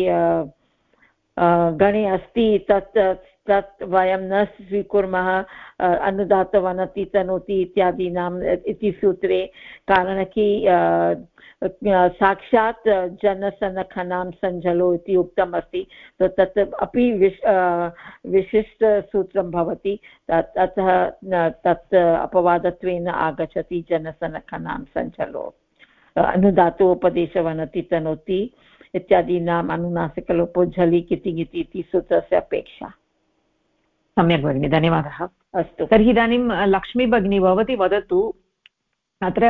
गणे अस्ति तत् वयं न स्वीकुर्मः अनुदातवनति तनोति इत्यादीनाम् इति सूत्रे कारणं कि साक्षात् जनसनखनां सञ्झलो इति उक्तम् अस्ति तत् अपि विशिष्टसूत्रं भवति अतः तत् अपवादत्वेन आगच्छति जनसनखनां सञ्झलो अनुदातोपदेशवनति तनोति इत्यादीनाम् अनुनासिकलोपो झलि कितिङ् इति सूत्रस्य अपेक्षा सम्यक् भगिनि धन्यवादः अस्तु तर्हि इदानीं लक्ष्मी भगिनी भवती वदतु अत्र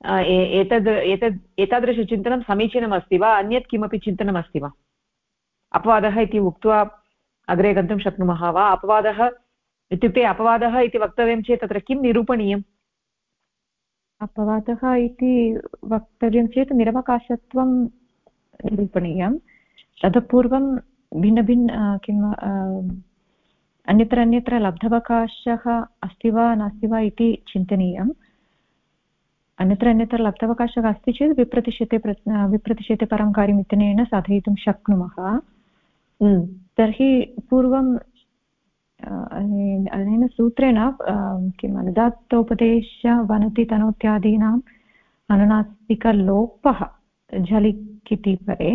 एतादृशचिन्तनं समीचीनम् अस्ति वा अन्यत् किमपि चिन्तनम् अस्ति वा अपवादः इति उक्त्वा अग्रे गन्तुं शक्नुमः वा? अपवादः इत्युक्ते अपवादः इति वक्तव्यं चेत् तत्र किं निरूपणीयम्? अपवादः इति वक्तव्यं चेत् निरवकाशत्वं निरूपणीयं। ततः पूर्वं भिन्नभिन्न किम् अन्यत्र अन्यत्र लब्धवकाशः अस्ति वा नास्ति वा इति चिन्तनीयम्। अन्यत्र अन्यत्र लब्धवकाशः अस्ति चेत् विप्रतिशते परं कार्यम् इत्यनेन साधयितुं शक्नुमः। तर्हि पूर्वं अनेन सूत्रेण किम् अनुदात्तोपदेश वनति तनोत्यादीनाम् अनुनासिकलोपः झलिकिति परे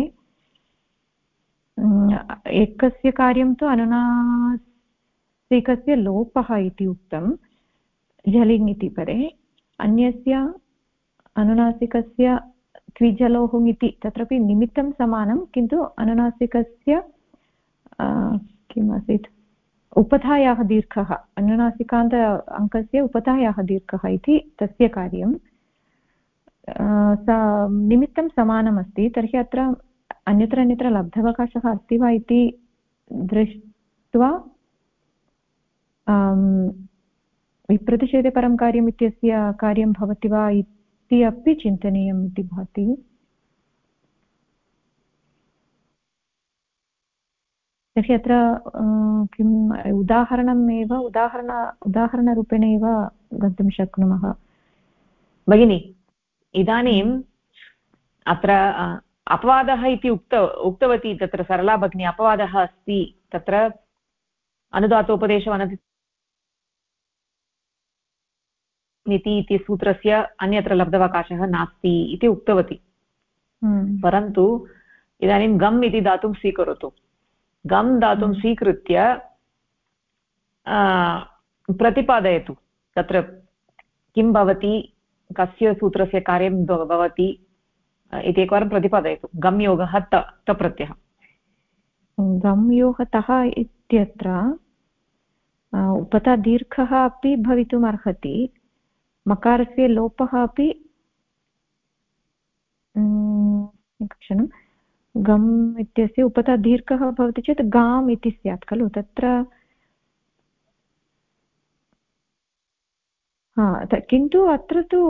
एकस्य कार्यं तु अनुनासिकस्य लोपः इति उक्तं झलिङ् इति परे, अन्यस्य अनुनासिकस्य क्विझलोः इति तत्रापि निमित्तं समानं, किन्तु अनुनासिकस्य किम् आसीत् उपधायाः दीर्घः, अनुनासिकान्त अङ्कस्य उपधायाः दीर्घः इति तस्य कार्यं निमित्तं समानमस्ति। तर्हि अत्र अन्यत्र अन्यत्र लब्धवकाशः अस्ति वा इति दृष्ट्वा विप्रतिषेधे परं कार्यम् इत्यस्य कार्यं भवति वा इति अपि चिन्तनीयम् इति भाति। तर्हि अत्र किम् उदाहरणमेव उदाहरणरूपेण एव गन्तुं शक्नुमः भगिनि। इदानीम् अत्र अपवादः इति उक्तवती तत्र सरला भगिनी, अपवादः अस्ति तत्र अनुदातोपदेशवनति नीति इति सूत्रस्य अन्यत्र लब्धवकाशः नास्ति इति उक्तवती। परन्तु इदानीं गम् इति धातुं स्वीकरोतु। गम् धातुं स्वीकृत्य प्रतिपादयतु तत्र किं भवति, कस्य सूत्रस्य कार्यं भवति इति एकवारं प्रतिपादयतु। गम् योगः त प्रत्ययः। गम् योगतः इत्यत्र उपता दीर्घः अपि भवितुम् अर्हति, मकारस्य लोपः अपि। क्षणं, गम् इत्यस्य उपता दीर्घः भवति चेत् गाम् इति स्यात् खलु तत्र। किन्तु अत्र तु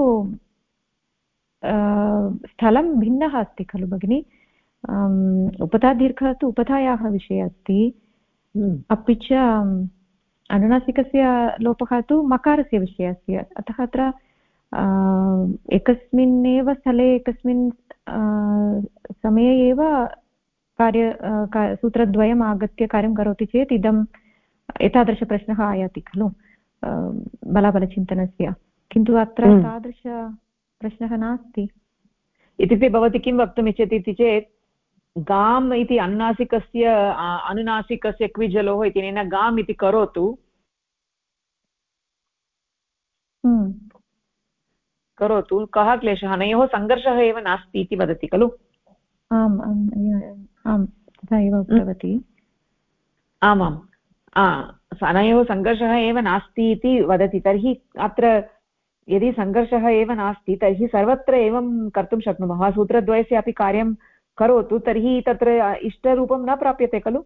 स्थलं भिन्नः अस्ति खलु भगिनि। उपधा दीर्घः तु उपधायाः विषये अस्ति, अपि च अनुनासिकस्य लोपः तु मकारस्य विषये अस्ति। अतः अत्र एकस्मिन्नेव स्थले एकस्मिन् समये एव सूत्रद्वयम् आगत्य कार्यं करोति चेत् इदं एतादृशप्रश्नः आयाति खलु बलाबलचिन्तनस्य। किन्तु अत्र तादृशप्रश्नः नास्ति। इत्युक्ते भवती किं वक्तुम् इच्छति इति चेत् गाम् इति अनुनासिकस्य क्विजलोः इत्यनेन गाम् इति करोतु, करोतु, कः क्लेशः, अनयोः सङ्घर्षः एव नास्ति इति वदति खलु। आम् तथा एव उक्तवती। आमाम्, अनयोः सङ्घर्षः एव नास्ति इति वदति। तर्हि अत्र यदि सङ्घर्षः एव नास्ति तर्हि सर्वत्र एवं कर्तुं शक्नुमः। सूत्रद्वयस्य अपि कार्यं करोतु, तर्हि तत्र इष्टरूपं न प्राप्यते खलु।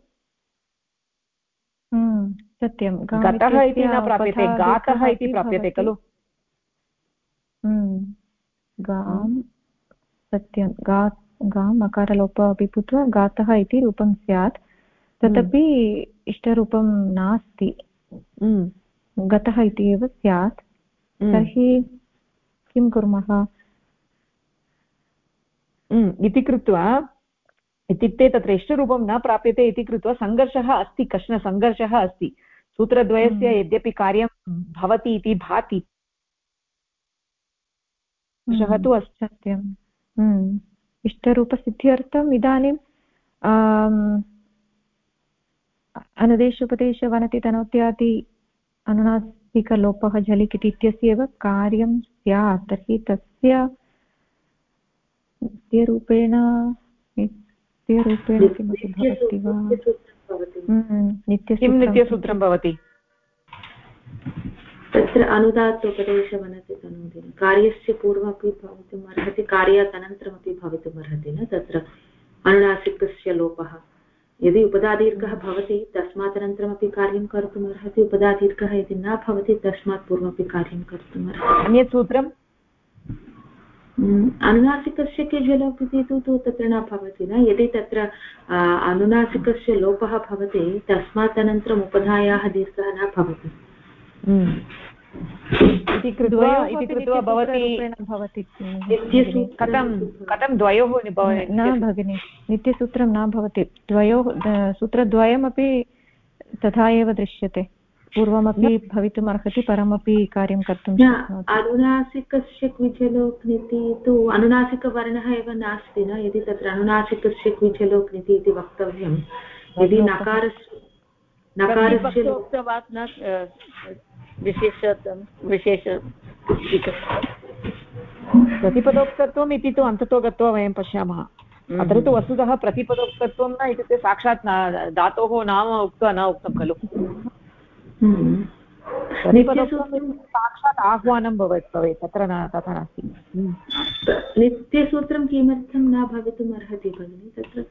सत्यं, गतः इति न प्राप्यते, गातः इति प्राप्यते खलु। गाम्, सत्यं, गां मकारलोपः अपि भूत्वा गातः इति रूपं स्यात्, तदपि इष्टरूपं नास्ति, गतः इति एव स्यात्। तर्हि किं कुर्मः इति कृत्वा, इत्युक्ते तत्र इष्टरूपं न प्राप्यते इति कृत्वा सङ्घर्षः अस्ति, कश्चन सङ्घर्षः अस्ति। सूत्रद्वयस्य यद्यपि कार्यं भवति इति भाति, तु अस्ति। सत्यम्। इष्टरूपसिद्ध्यर्थम् इदानीम् अनुदेशोपदेशवनति तनोत्यादि अनुनासिकलोपः झलिकिति इत्यस्य एव कार्यं स्यात्। तर्हि तस्य नित्यरूपेण किमपि भवति वा? किं नित्यसूत्रं भवति तत्र अनुदात्तोपदेशवनति तनोदिन कार्यस्य पूर्वमपि भवितुम् अर्हति, कार्यात् अनन्तरमपि भवितुम् अर्हति न। तत्र अनुनासिकस्य लोपः यदि उपधादीर्घः भवति तस्मात् अनन्तरमपि कार्यं कर्तुम् अर्हति, उपधादीर्घः यदि न भवति तस्मात् पूर्वमपि कार्यं कर्तुम् अर्हति। अन्यत् सूत्रम् अनुनासिकस्य क्विजलोपिति तु तत्र न भवति न। यदि तत्र अनुनासिकस्य लोपः भवति तस्मात् अनन्तरम् उपधायाः दीर्घः न भवति इति कृत्वा भवति कथं द्वयोः न भगिनि, नित्यसूत्रं न भवति। द्वयोः सूत्रद्वयमपि तथा एव दृश्यते, पूर्वमपि भवितुम् अर्हति, परमपि कार्यं कर्तुं शक्नोति। अनुनासिकस्य क्विजलोक्निति तु अनुनासिकवर्णः एव नास्ति न। यदि तत्र अनुनासिकस्य क्विजलोक्निति इति वक्तव्यं, यदि नकारस्य प्रतिपदोक्तत्वम् इति तु अन्ततो गत्वा वयं पश्यामः। अत्र तु वस्तुतः प्रतिपदोक्तत्वं न इत्युक्ते साक्षात् धातोः नाम उक्त्वा न उक्तं खलु। प्रतिपदोक्तं साक्षात् आह्वानं भवेत्, तत्र न तथा नास्ति। नित्यसूत्रं किमर्थं न भवितुम् अर्हति भगिनि? तत्र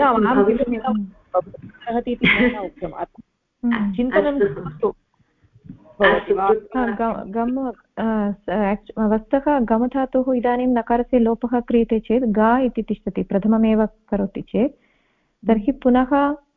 अर्हति इति न उक्तम्, चिन्तनं वस्तुतः गमधातुः इदानीं नकारस्य लोपः क्रियते चेत् गा इति तिष्ठति, प्रथममेव करोति चेत्, तर्हि पुनः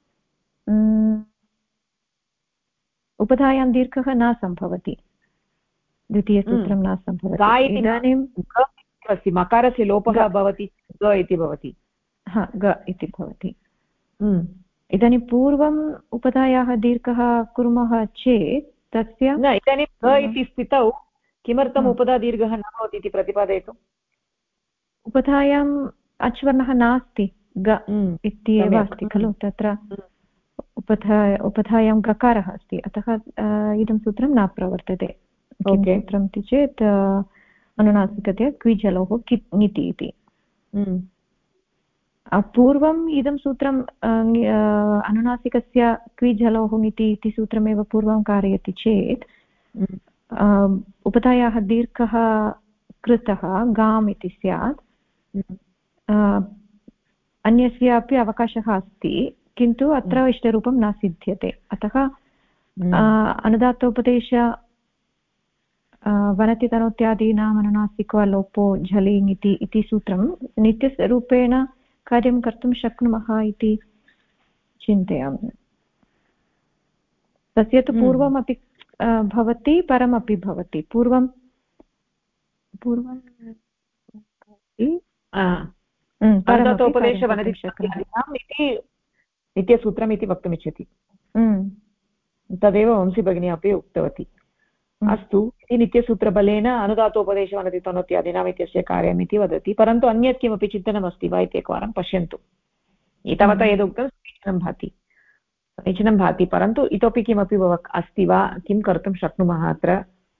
उपधायां दीर्घः न सम्भवति, द्वितीयसूत्रं न सम्भवति। इदानीं अस्ति मकारस्य लोपः भवति, ग इति भवति, ग इति भवति। इदानीं पूर्वम् उपधायाः दीर्घः कुर्मः चेत् तस्य न, इदानीं ग इति स्थितौ किमर्थम् उपधा दीर्घः न भवति इति प्रतिपादयतु। उपधायाम् अच्वर्णः नास्ति, ग इत्येव अस्ति खलु, तत्र उपधायां गकारः अस्ति, अतः इदं सूत्रं न प्रवर्तते। किं सूत्रम् इति चेत् अनुनासिकतया क्विजलोः कित् ङिति इति। पूर्वम् इदं सूत्रम् अनुनासिकस्य क्विझलोः ङिति इति सूत्रमेव पूर्वं कारयति चेत् उपधायाः दीर्घः कृतः गाम् इति स्यात्, अन्यस्यापि अवकाशः अस्ति, किन्तु अत्र इष्टरूपं न सिद्ध्यते। अतः अनुदात्तोपदेश वनति तनोत्यादीनाम् अनुनासिको लोपो झलि ङिति इति सूत्रं नित्यरूपेण कार्यं कर्तुं शक्नुमः इति चिन्तयामि। तस्य तु पूर्वमपि भवति, परमपि भवति। पूर्वं नित्यसूत्रम् इति वक्तुमिच्छति, तदेव वंशी भगिनी अपि उक्तवती। अस्तु, इति नित्यसूत्रबलेन अनुदातोपदेशवनति तनोत्यादीनाम् इत्यस्य कार्यम् इति वदति, परन्तु अन्यत् किमपि चिन्तनमस्ति वा इति एकवारं पश्यन्तु। एतावता यदुक्तं समीचीनं भाति, परन्तु इतोपि किमपि अस्ति वा, किं कर्तुं शक्नुमः अत्र,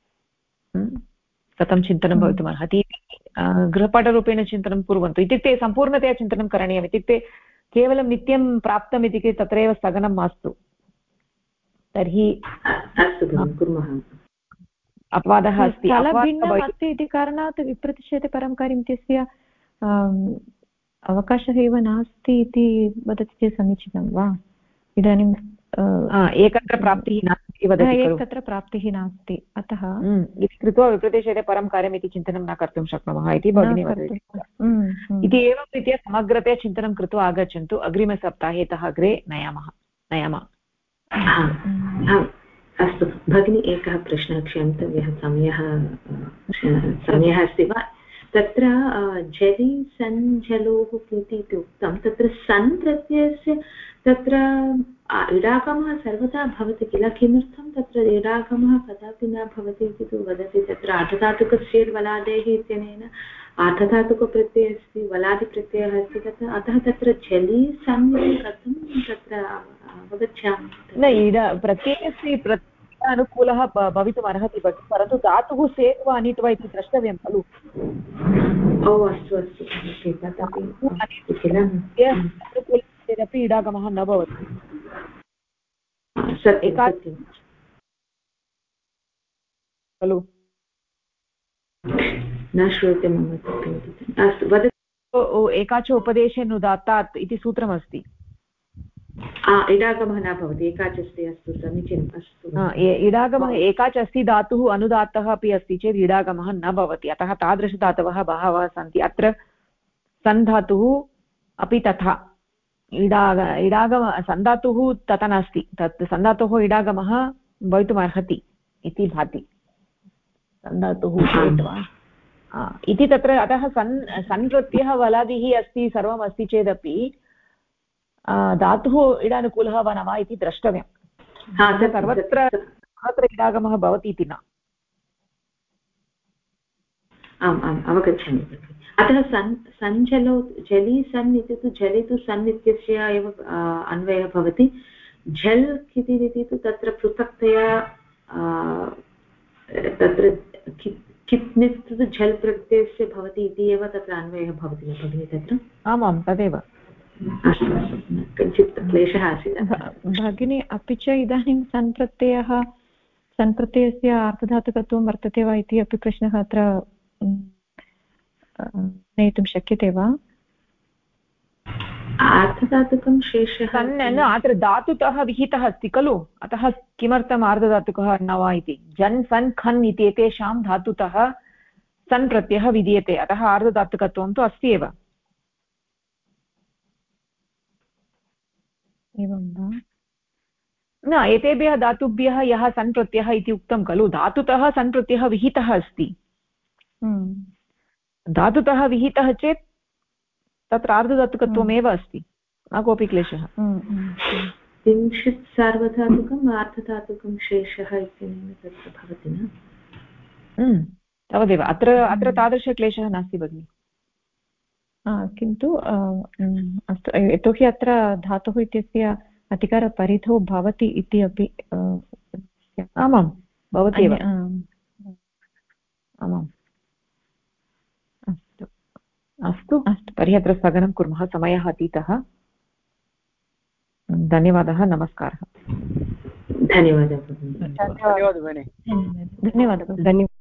कथं चिन्तनं भवितुमर्हति, गृहपाठरूपेण चिन्तनं कुर्वन्तु। इत्युक्ते सम्पूर्णतया चिन्तनं करणीयम्, इत्युक्ते केवलं नित्यं प्राप्तम् इति चेत् तत्रैव स्थगनं मास्तु। तर्हि कुर्मः। अपवादः अस्ति, स्थलभिन्नम् अस्ति इति कारणात् विप्रतिषेधे परं कार्यम् इत्यस्य अवकाशः एव नास्ति इति वदति चेत् समीचीनं वा? इदानीं एकत्र प्राप्तिः नास्ति वदति खलु, एकत्र प्राप्तिः नास्ति, अतः इति कृत्वा विप्रतिषेधे परं कार्यम् इति चिन्तनं न कर्तुं शक्नुमः इति भगिनी वदति। इति एवं रीत्या समग्रतया चिन्तनं कृत्वा आगच्छन्तु, अग्रिमसप्ताहेतः अग्रे नयामः। अस्तु भगिनी, एकः प्रश्नः क्षन्तव्यः, समयः अस्ति वा? तत्र झलि सन् झलोः कृति इति उक्तं, तत्र सन् प्रत्ययस्य तत्र इडागमः सर्वदा भवति किल, किमर्थं तत्र इडागमः कदापि न भवति इति तु वदति। तत्र आर्धधातुकस्य वलादेः इत्यनेन आर्धधातुकप्रत्ययः अस्ति, वलादिप्रत्ययः अस्ति, तत्र अतः तत्र झलि सन् कथं तत्र अवगच्छामि? न, प्रत्ययस्य अनुकूलः भवितुम् अर्हति, परन्तु धातुः सेत्वा अनीत्वा इति द्रष्टव्यं खलु। अस्तु चेदपि इडागमः न भवति खलु। न श्रूयते मम। अस्तु वदतु। एकाच उपदेशेनुदात्तात् इति सूत्रमस्ति, इडागमः न भवति एकाच् अस्ति अस्तु समीचीनम् अस्तु इडागमः एकाच् अस्ति धातुः अनुदात्तः अपि अस्ति चेत् इडागमः न भवति अतः तादृशधातवः बहवः सन्ति अत्र सन् धातुः अपि तथा इडागम सन्धातुः तथा नास्ति तत् सन्धातोः इडागमः भवितुमर्हति इति भाति सन्धातुः चेत् वा इति तत्र अतः सन् प्रत्ययः वलादिः अस्ति सर्वम् अस्ति चेदपि धातुः इडानुकूलः वा न वा इति द्रष्टव्यं सर्वत्र इडागमः भवति इति न आम् आम् अवगच्छामि अतः सञ्जलौ जलि सन् इति जलि तु सन् इत्यस्य एव अन्वयः भवति झल् इति तु तत्र पृथक्तया तत्र कित्नित् झल् प्रत्ययस्य भवति इति एव तत्र अन्वयः भवति न भगिनि तत्र आमां तदेव अस्तु किञ्चित् क्लेशः आसीत् भगिनी अपि च इदानीं सन्प्रत्ययस्य आर्धधातुकत्वं वर्तते वा इति अपि प्रश्नः अत्र नेतुं शक्यते वा आर्धधातुकं शेषः अत्र धातुतः विहितः अस्ति खलु अतः किमर्थम् आर्धधातुकः न वा इति जन् सन् खन् इति एतेषां धातुतः सन् प्रत्ययः विधीयते अतः आर्धधातुकत्वं तु अस्ति एव एवं वा न एतेभ्यः धातुभ्यः यः सन् प्रत्ययः इति उक्तं खलु धातुतः सन् प्रत्ययः विहितः अस्ति धातुतः विहितः चेत् तत्र आर्धधातुकत्वमेव अस्ति न कोऽपि क्लेशः किञ्चित् सार्वधातुकम् आर्धधातुकं शेषः इत्यनेन तत्र भवति न तावदेव अत्र तादृशक्लेशः नास्ति भगिनि किन्तु अस्तु यतोहि अत्र धातुः इत्यस्य अतिकारपरिधौ भवति इति अपि आमां भवति एव आमाम् अस्तु अस्तु अस्तु तर्हि अत्र स्थगनं कुर्मः समयः अतीतः धन्यवादः नमस्कारः धन्यवादः धन्यवादः धन्यवादः